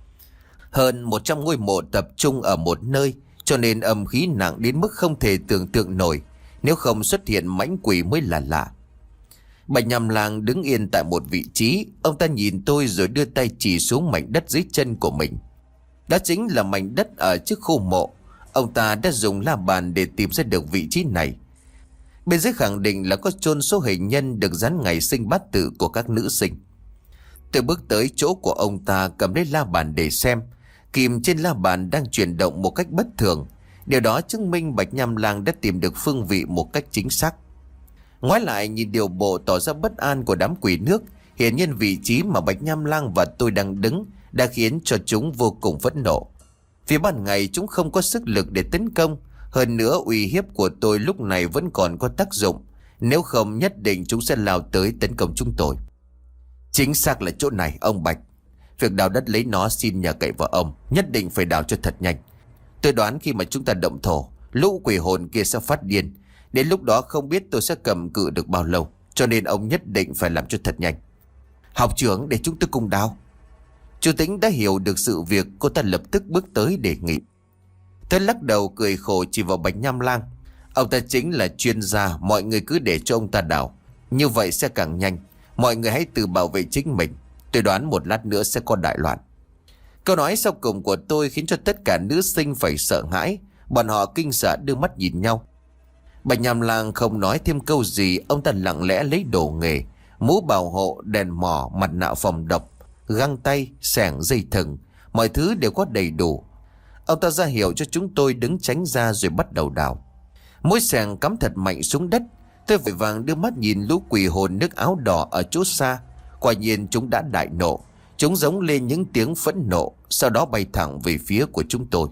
Hơn một trăm ngôi mộ tập trung ở một nơi, cho nên âm khí nặng đến mức không thể tưởng tượng nổi. Nếu không xuất hiện mãnh quỷ mới là lạ. Bạch Nham Lang đứng yên tại một vị trí. Ông ta nhìn tôi rồi đưa tay chỉ xuống mảnh đất dưới chân của mình. Đó chính là mảnh đất ở trước khu mộ. Ông ta đã dùng la bàn để tìm ra được vị trí này. Bên dưới khẳng định là có chôn số hình nhân được dán ngày sinh bát tự của các nữ sinh. Tôi bước tới chỗ của ông ta, cầm lấy la bàn để xem. Kim trên la bàn đang chuyển động một cách bất thường. Điều đó chứng minh Bạch Nham Lang đã tìm được phương vị một cách chính xác. Ngoái lại nhìn điều bộ tỏ ra bất an của đám quỷ nước, hiển nhiên vị trí mà Bạch Nham Lang và tôi đang đứng đã khiến cho chúng vô cùng phẫn nộ. Vì ban ngày chúng không có sức lực để tấn công, hơn nữa uy hiếp của tôi lúc này vẫn còn có tác dụng, nếu không nhất định chúng sẽ lao tới tấn công chúng tôi. Chính xác là chỗ này ông Bạch. Việc đào đất lấy nó xin nhờ cậy vào ông, nhất định phải đào cho thật nhanh. Tôi đoán khi mà chúng ta động thổ, lũ quỷ hồn kia sẽ phát điên. Đến lúc đó không biết tôi sẽ cầm cự được bao lâu, cho nên ông nhất định phải làm cho thật nhanh. Học trưởng, để chúng tôi cùng đào. Chú Tĩnh đã hiểu được sự việc, cô ta lập tức bước tới đề nghị. Tôi lắc đầu cười khổ chỉ vào Bạch Nham Lang. Ông ta chính là chuyên gia, mọi người cứ để cho ông ta đào, như vậy sẽ càng nhanh. Mọi người hãy tự bảo vệ chính mình. Tôi đoán một lát nữa sẽ có đại loạn. Câu nói sau cùng của tôi khiến cho tất cả nữ sinh phải sợ hãi. Bọn họ kinh sợ đưa mắt nhìn nhau. Bạch Nham Lang không nói thêm câu gì. Ông ta lặng lẽ lấy đồ nghề, mũ bảo hộ, đèn mỏ, mặt nạ phòng độc, găng tay, xẻng, dây thừng, mọi thứ đều có đầy đủ. Ông ta ra hiệu cho chúng tôi đứng tránh ra rồi bắt đầu đào. Mũi xẻng cắm thật mạnh xuống đất. Tôi vội vàng đưa mắt nhìn lũ quỷ hồn nước áo đỏ ở chỗ xa. Quả nhiên chúng đã đại nộ. Chúng giống lên những tiếng phẫn nộ, sau đó bay thẳng về phía của chúng tôi.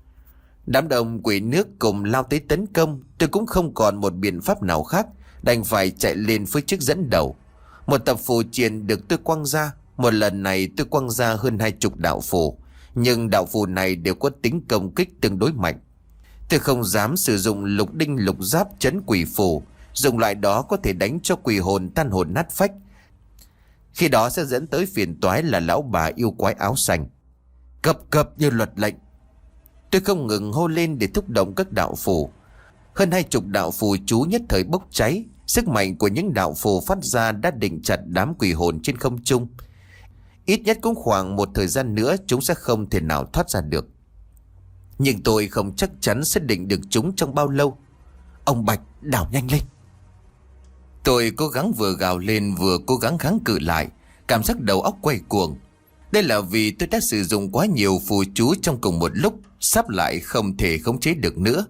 Đám đông quỷ nước cùng lao tới tấn công. Tôi cũng không còn một biện pháp nào khác, đành phải chạy lên phía trước dẫn đầu. Một tập phù triền được tôi quăng ra. Một lần này tôi quăng ra hơn hai chục đạo phù, nhưng đạo phù này đều có tính công kích tương đối mạnh. Tôi không dám sử dụng lục đinh lục giáp trấn quỷ phù, dùng loại đó có thể đánh cho quỷ hồn tan hồn nát phách. Khi đó sẽ dẫn tới phiền toái là lão bà yêu quái áo xanh. Cập cập như luật lệnh. Tôi không ngừng hô lên để thúc động các đạo phù. Hơn hai chục đạo phù chú nhất thời bốc cháy. Sức mạnh của những đạo phù phát ra đã định chặt đám quỷ hồn trên không trung. Ít nhất cũng khoảng một thời gian nữa chúng sẽ không thể nào thoát ra được. Nhưng tôi không chắc chắn sẽ định được chúng trong bao lâu. Ông Bạch, đào nhanh lên. Tôi cố gắng vừa gào lên vừa cố gắng kháng cự lại. Cảm giác đầu óc quay cuồng. Đây là vì tôi đã sử dụng quá nhiều phù chú trong cùng một lúc, sắp lại không thể khống chế được nữa.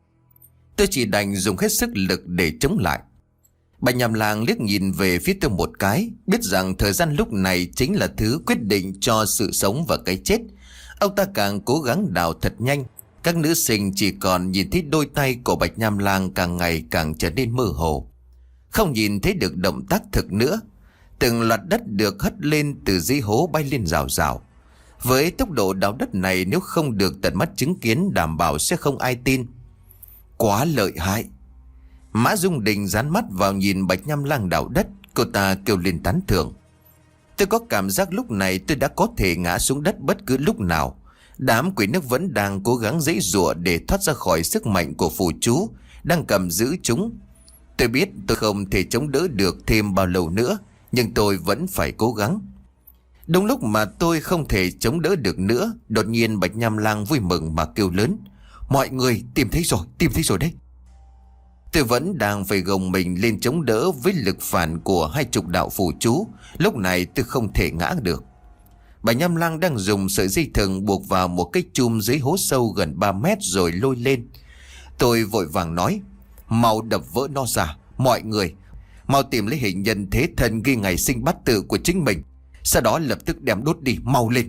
Tôi chỉ đành dùng hết sức lực để chống lại. Bạch Nham Lang liếc nhìn về phía tôi một cái, biết rằng thời gian lúc này chính là thứ quyết định cho sự sống và cái chết. Ông ta càng cố gắng đào thật nhanh. Các nữ sinh chỉ còn nhìn thấy đôi tay của Bạch Nham Lang càng ngày càng trở nên mơ hồ, không nhìn thấy được động tác thực nữa. Từng loạt đất được hất lên từ dưới hố bay lên rào rào. Với tốc độ đào đất này, nếu không được tận mắt chứng kiến, đảm bảo sẽ không ai tin. Quá lợi hại. Mã Dung Đình dán mắt vào nhìn Bạch Nham Lang đào đất, cô ta kêu lên tán thưởng. Tôi có cảm giác lúc này tôi đã có thể ngã xuống đất bất cứ lúc nào. Đám quỷ nước vẫn đang cố gắng giãy giụa để thoát ra khỏi sức mạnh của phù chú đang cầm giữ chúng. Tôi biết tôi không thể chống đỡ được thêm bao lâu nữa, nhưng tôi vẫn phải cố gắng. Đúng lúc mà tôi không thể chống đỡ được nữa, đột nhiên Bạch Nham Lang vui mừng mà kêu lớn. Mọi người, tìm thấy rồi, tìm thấy rồi đấy. Tôi vẫn đang phải gồng mình lên chống đỡ với lực phản của hai chục đạo phù chú. Lúc này tôi không thể ngã được. Bạch Nham Lang đang dùng sợi dây thừng buộc vào một cái chum dưới hố sâu gần ba mét rồi lôi lên. Tôi vội vàng nói, mau đập vỡ nó ra. Mọi người, mau tìm lấy hình nhân thế thân ghi ngày sinh bát tự của chính mình, sau đó lập tức đem đốt đi, mau lên.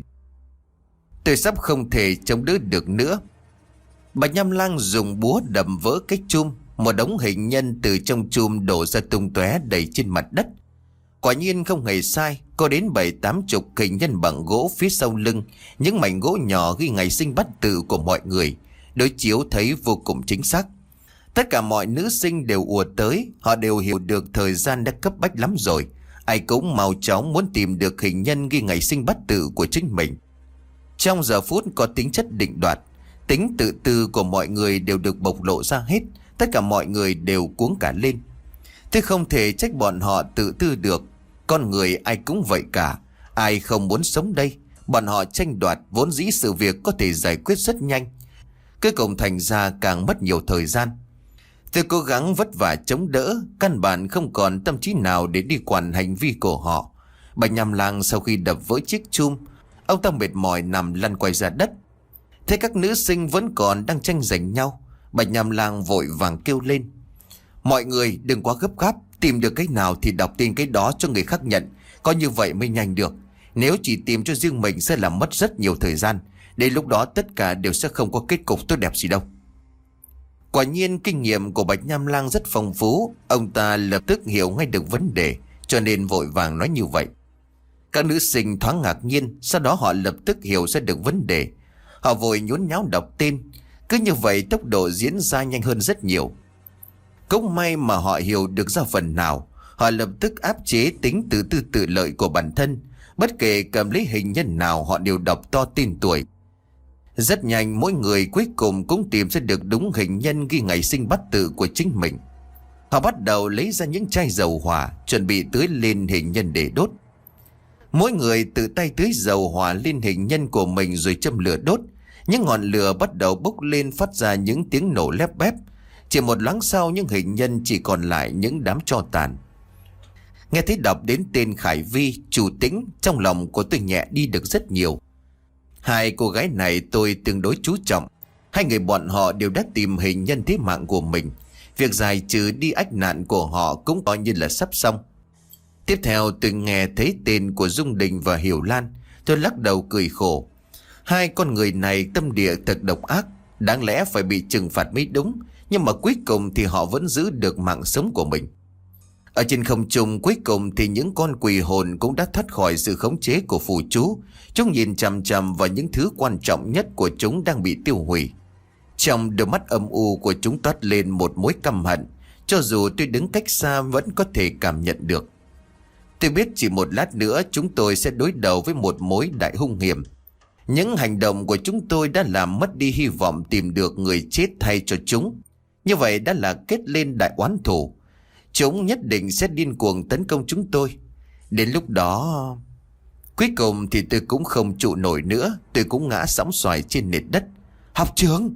Tôi sắp không thể chống đỡ được nữa. Bạch Nham Lang dùng búa đập vỡ cái chum. Một đống hình nhân từ trong chum đổ ra tung tóe đầy trên mặt đất. Quả nhiên không hề sai, có đến bảy tám chục hình nhân bằng gỗ phía sau lưng, những mảnh gỗ nhỏ ghi ngày sinh bát tự của mọi người, đối chiếu thấy vô cùng chính xác. Tất cả mọi nữ sinh đều ùa tới, họ đều hiểu được thời gian đã cấp bách lắm rồi. Ai cũng mau chóng muốn tìm được hình nhân ghi ngày sinh bát tự của chính mình. Trong giờ phút có tính chất định đoạt, tính tự tư của mọi người đều được bộc lộ ra hết. Tất cả mọi người đều cuống cả lên. Tôi không thể trách bọn họ tự tư được. Con người ai cũng vậy cả. Ai không muốn sống đây. Bọn họ tranh đoạt, vốn dĩ sự việc có thể giải quyết rất nhanh. Cuối cùng thành ra càng mất nhiều thời gian. Tôi cố gắng vất vả chống đỡ, căn bản không còn tâm trí nào để đi quản hành vi của họ. Bạch Nham Lang sau khi đập vỡ chiếc chum, ông ta mệt mỏi nằm lăn quay ra đất. Thế các nữ sinh vẫn còn đang tranh giành nhau, Bạch Nham Lang vội vàng kêu lên: mọi người đừng quá gấp gáp, tìm được cái nào thì đọc tin cái đó cho người khác nhận, có như vậy mới nhanh được. Nếu chỉ tìm cho riêng mình sẽ làm mất rất nhiều thời gian, đến lúc đó tất cả đều sẽ không có kết cục tốt đẹp gì đâu. Quả nhiên kinh nghiệm của Bạch Nham Lang rất phong phú, ông ta lập tức hiểu ngay được vấn đề, cho nên vội vàng nói như vậy. Các nữ sinh thoáng ngạc nhiên, sau đó họ lập tức hiểu ra được vấn đề. Họ vội nhốn nháo đọc tên, cứ như vậy tốc độ diễn ra nhanh hơn rất nhiều. Cũng may mà họ hiểu được ra phần nào, họ lập tức áp chế tính tự tư tự lợi của bản thân. Bất kể cầm lấy hình nhân nào họ đều đọc to tên tuổi. Rất nhanh mỗi người cuối cùng cũng tìm ra được đúng hình nhân ghi ngày sinh bát tự của chính mình. Họ bắt đầu lấy ra những chai dầu hỏa, chuẩn bị tưới lên hình nhân để đốt. Mỗi người tự tay tưới dầu hỏa lên hình nhân của mình rồi châm lửa đốt. Những ngọn lửa bắt đầu bốc lên phát ra những tiếng nổ lép bép. Chỉ một loáng sau những hình nhân chỉ còn lại những đám tro tàn. Nghe thấy đọc đến tên Khải Vi, Chủ Tĩnh, trong lòng của tôi nhẹ đi được rất nhiều. Hai cô gái này tôi tương đối chú trọng. Hai người bọn họ đều đã tìm hình nhân thế mạng của mình. Việc giải trừ đi ách nạn của họ cũng coi như là sắp xong. Tiếp theo tôi nghe thấy tên của Dung Đình và Hiểu Lan. Tôi lắc đầu cười khổ. Hai con người này tâm địa thật độc ác, đáng lẽ phải bị trừng phạt mới đúng. Nhưng mà cuối cùng thì họ vẫn giữ được mạng sống của mình. Ở trên không trung cuối cùng thì những con quỷ hồn cũng đã thoát khỏi sự khống chế của phù chú. Chúng nhìn chằm chằm vào những thứ quan trọng nhất của chúng đang bị tiêu hủy. Trong đôi mắt âm u của chúng toát lên một mối căm hận, cho dù tôi đứng cách xa vẫn có thể cảm nhận được. Tôi biết chỉ một lát nữa chúng tôi sẽ đối đầu với một mối đại hung hiểm. Những hành động của chúng tôi đã làm mất đi hy vọng tìm được người chết thay cho chúng. Như vậy đã là kết lên đại oán thù. Chúng nhất định sẽ điên cuồng tấn công chúng tôi. Đến lúc đó... Cuối cùng thì tôi cũng không trụ nổi nữa. Tôi cũng ngã sóng xoài trên nền đất. Học trưởng!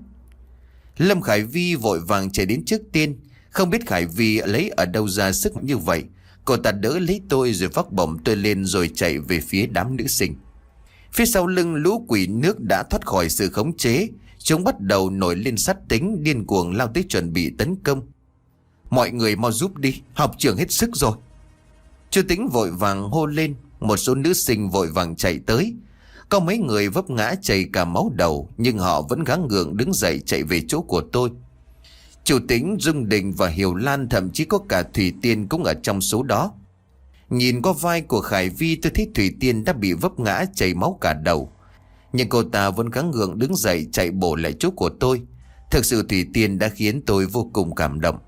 Lâm Khải Vi vội vàng chạy đến trước tiên. Không biết Khải Vi lấy ở đâu ra sức như vậy. Cô ta đỡ lấy tôi rồi vác bổng tôi lên rồi chạy về phía đám nữ sinh. Phía sau lưng lũ quỷ nước đã thoát khỏi sự khống chế. Chúng bắt đầu nổi lên sát tính, điên cuồng lao tới chuẩn bị tấn công. Mọi người mau giúp đi, học trưởng hết sức rồi. Chu Tĩnh vội vàng hô lên. Một số nữ sinh vội vàng chạy tới. Có mấy người vấp ngã chảy cả máu đầu, nhưng họ vẫn gắng gượng đứng dậy chạy về chỗ của tôi. Chu Tĩnh, Dung Đình và Hiểu Lan, thậm chí có cả Thủy Tiên cũng ở trong số đó. Nhìn qua vai của Khải Vi tôi thấy Thủy Tiên đã bị vấp ngã chảy máu cả đầu, nhưng cô ta vẫn gắng gượng đứng dậy chạy bổ lại chỗ của tôi. Thực sự Thủy Tiên đã khiến tôi vô cùng cảm động.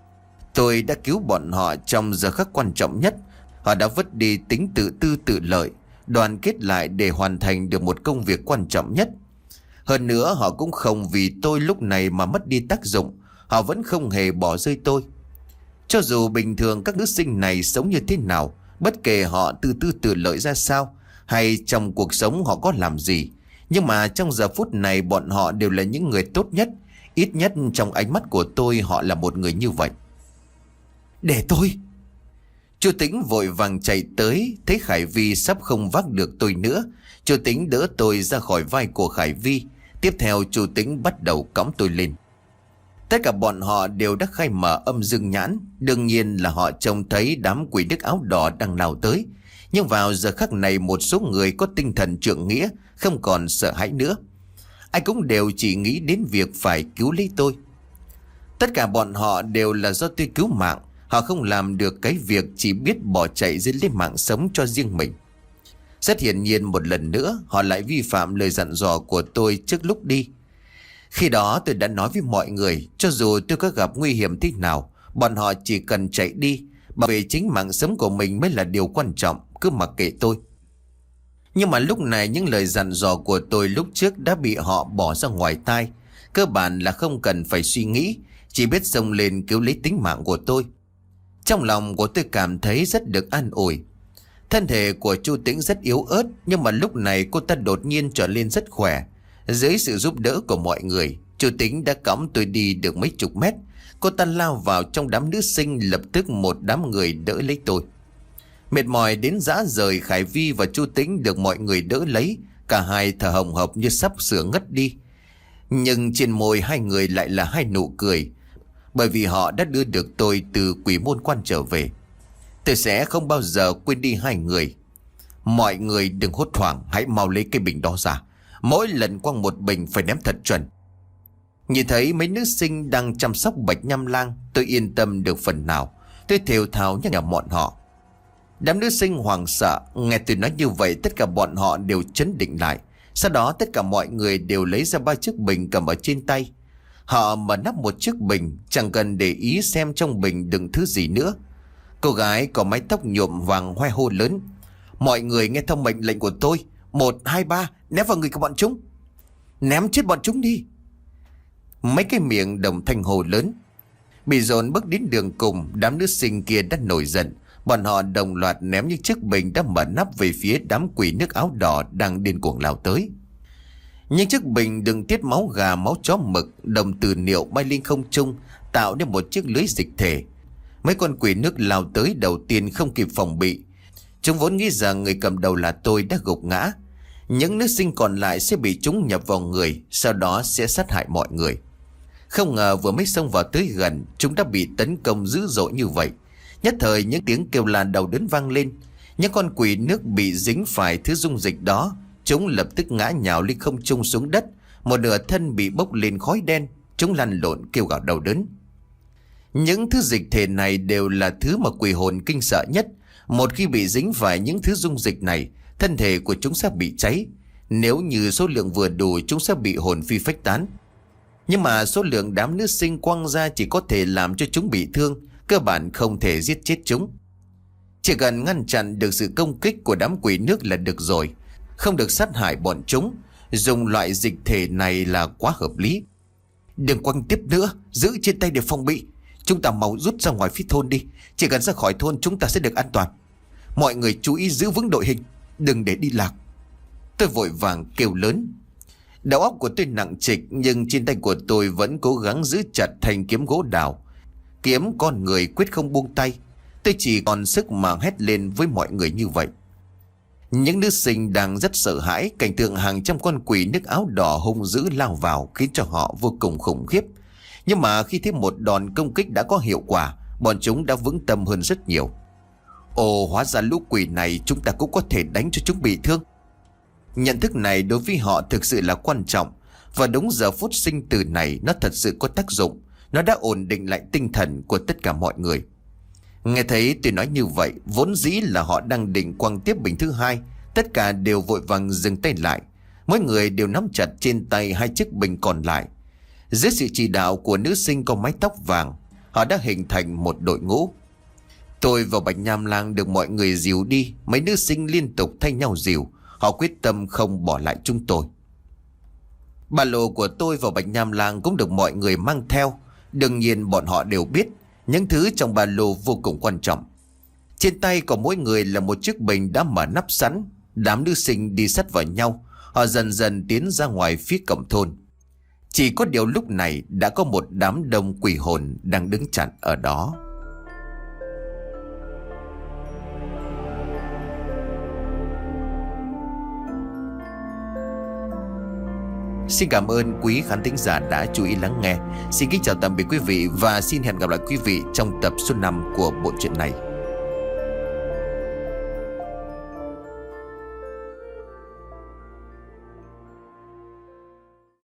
Tôi đã cứu bọn họ trong giờ khắc quan trọng nhất. Họ đã vứt đi tính tự tư tự lợi, đoàn kết lại để hoàn thành được một công việc quan trọng nhất. Hơn nữa họ cũng không vì tôi lúc này mà mất đi tác dụng. Họ vẫn không hề bỏ rơi tôi. Cho dù bình thường các nữ sinh này sống như thế nào, bất kể họ tự tư tự lợi ra sao, hay trong cuộc sống họ có làm gì, nhưng mà trong giờ phút này bọn họ đều là những người tốt nhất. Ít nhất trong ánh mắt của tôi họ là một người như vậy. Để tôi! Chu Tĩnh vội vàng chạy tới. Thấy Khải Vi sắp không vác được tôi nữa, Chu Tĩnh đỡ tôi ra khỏi vai của Khải Vi. Tiếp theo Chu Tĩnh bắt đầu cõng tôi lên. Tất cả bọn họ đều đã khai mở âm dương nhãn. Đương nhiên là họ trông thấy đám quỷ đức áo đỏ đang lao tới. Nhưng vào giờ khắc này một số người có tinh thần trượng nghĩa, không còn sợ hãi nữa. Ai cũng đều chỉ nghĩ đến việc phải cứu lấy tôi. Tất cả bọn họ đều là do tôi cứu mạng. Họ không làm được cái việc chỉ biết bỏ chạy dưới lấy mạng sống cho riêng mình. Rất hiển nhiên một lần nữa họ lại vi phạm lời dặn dò của tôi trước lúc đi. Khi đó tôi đã nói với mọi người, cho dù tôi có gặp nguy hiểm thế nào, bọn họ chỉ cần chạy đi, bảo vệ chính mạng sống của mình mới là điều quan trọng, cứ mặc kệ tôi. Nhưng mà lúc này những lời dặn dò của tôi lúc trước đã bị họ bỏ ra ngoài tai. Cơ bản là không cần phải suy nghĩ, chỉ biết xông lên cứu lấy tính mạng của tôi. Trong lòng của tôi cảm thấy rất được an ủi. Thân thể của Chu Tĩnh rất yếu ớt, nhưng mà lúc này cô ta đột nhiên trở lên rất khỏe. Dưới sự giúp đỡ của mọi người, Chu Tĩnh đã cõng tôi đi được mấy chục mét. Cô ta lao vào trong đám nữ sinh, lập tức một đám người đỡ lấy tôi. Mệt mỏi đến rã rời, Khải Vi và Chu Tĩnh được mọi người đỡ lấy. Cả hai thở hồng hộc như sắp sửa ngất đi. Nhưng trên môi hai người lại là hai nụ cười, bởi vì họ đã đưa được tôi từ quỷ môn quan trở về. Tôi sẽ không bao giờ quên đi hai người. Mọi người đừng hốt hoảng, hãy mau lấy cái bình đó ra. Mỗi lần quăng một bình phải ném thật chuẩn. Nhìn thấy mấy nữ sinh đang chăm sóc Bạch Nham Lang, tôi yên tâm được phần nào. Tôi thều thào nhắc nhở bọn họ. Đám nữ sinh hoảng sợ, nghe tôi nói như vậy tất cả bọn họ đều chấn định lại. Sau đó tất cả mọi người đều lấy ra ba chiếc bình cầm ở trên tay. Họ mở nắp một chiếc bình, chẳng cần để ý xem trong bình đựng thứ gì nữa. Cô gái có mái tóc nhuộm vàng hoe hô lớn. Mọi người nghe theo mệnh lệnh của tôi. Một, hai, ba, ném vào người của bọn chúng. Ném chết bọn chúng đi. Mấy cái miệng đồng thanh hồ lớn. Bị dồn bước đến đường cùng, đám nữ sinh kia đã nổi giận. Bọn họ đồng loạt ném những chiếc bình đã mở nắp về phía đám quỷ nước áo đỏ đang điên cuồng lao tới. Những chiếc bình đựng tiết máu gà, máu chó mực, đồng từ niệu bay lên không trung, tạo nên một chiếc lưới dịch thể. Mấy con quỷ nước lao tới đầu tiên không kịp phòng bị. Chúng vốn nghĩ rằng người cầm đầu là tôi đã gục ngã. Những nữ sinh còn lại sẽ bị chúng nhập vào người, sau đó sẽ sát hại mọi người. Không ngờ vừa mới xông vào tới gần, chúng đã bị tấn công dữ dội như vậy. Nhất thời những tiếng kêu la đau đớn vang lên. Những con quỷ nước bị dính phải thứ dung dịch đó, chúng lập tức ngã nhào lên không trung xuống đất. Một nửa thân bị bốc lên khói đen, chúng lăn lộn kêu gào đau đớn. Những thứ dịch thể này đều là thứ mà quỷ hồn kinh sợ nhất. Một khi bị dính phải những thứ dung dịch này, thân thể của chúng sẽ bị cháy. Nếu như số lượng vừa đủ, chúng sẽ bị hồn phi phách tán. Nhưng mà số lượng đám nữ sinh quăng ra chỉ có thể làm cho chúng bị thương, cơ bản không thể giết chết chúng. Chỉ cần ngăn chặn được sự công kích của đám quỷ nước là được rồi, không được sát hại bọn chúng. Dùng loại dịch thể này là quá hợp lý. Đừng quăng tiếp nữa, giữ trên tay để phòng bị. Chúng ta mau rút ra ngoài phía thôn đi. Chỉ cần ra khỏi thôn chúng ta sẽ được an toàn. Mọi người chú ý giữ vững đội hình, đừng để đi lạc. Tôi vội vàng kêu lớn. Đầu óc của tôi nặng trịch, nhưng trên tay của tôi vẫn cố gắng giữ chặt thanh kiếm gỗ đào. Kiếm con người quyết không buông tay. Tôi chỉ còn sức mà hét lên với mọi người như vậy. Những nữ sinh đang rất sợ hãi. Cảnh tượng hàng trăm con quỷ nước áo đỏ hung dữ lao vào khiến cho họ vô cùng khủng khiếp. Nhưng mà khi thấy một đòn công kích đã có hiệu quả, bọn chúng đã vững tâm hơn rất nhiều. Ồ, hóa ra lũ quỷ này chúng ta cũng có thể đánh cho chúng bị thương. Nhận thức này đối với họ thực sự là quan trọng. Và đúng giờ phút sinh tử này nó thật sự có tác dụng. Nó đã ổn định lại tinh thần của tất cả mọi người. Nghe thấy tôi nói như vậy, vốn dĩ là họ đang định quăng tiếp bình thứ hai. Tất cả đều vội vàng dừng tay lại. Mỗi người đều nắm chặt trên tay hai chiếc bình còn lại. Dưới sự chỉ đạo của nữ sinh có mái tóc vàng, họ đã hình thành một đội ngũ. Tôi và Bạch Nham Lang được mọi người dìu đi. Mấy nữ sinh liên tục thay nhau dìu. Họ quyết tâm không bỏ lại chúng tôi. Ba lô của tôi và Bạch Nham Lang cũng được mọi người mang theo. Đương nhiên bọn họ đều biết những thứ trong ba lô vô cùng quan trọng. Trên tay của mỗi người là một chiếc bình đã mở nắp sẵn. Đám nữ sinh đi sát vào nhau. Họ dần dần tiến ra ngoài phía cổng thôn. Chỉ có điều lúc này đã có một đám đông quỷ hồn đang đứng chặn ở đó. Xin cảm ơn quý khán thính giả đã chú ý lắng nghe. Xin kính chào tạm biệt quý vị và xin hẹn gặp lại quý vị trong tập số năm của bộ truyện này.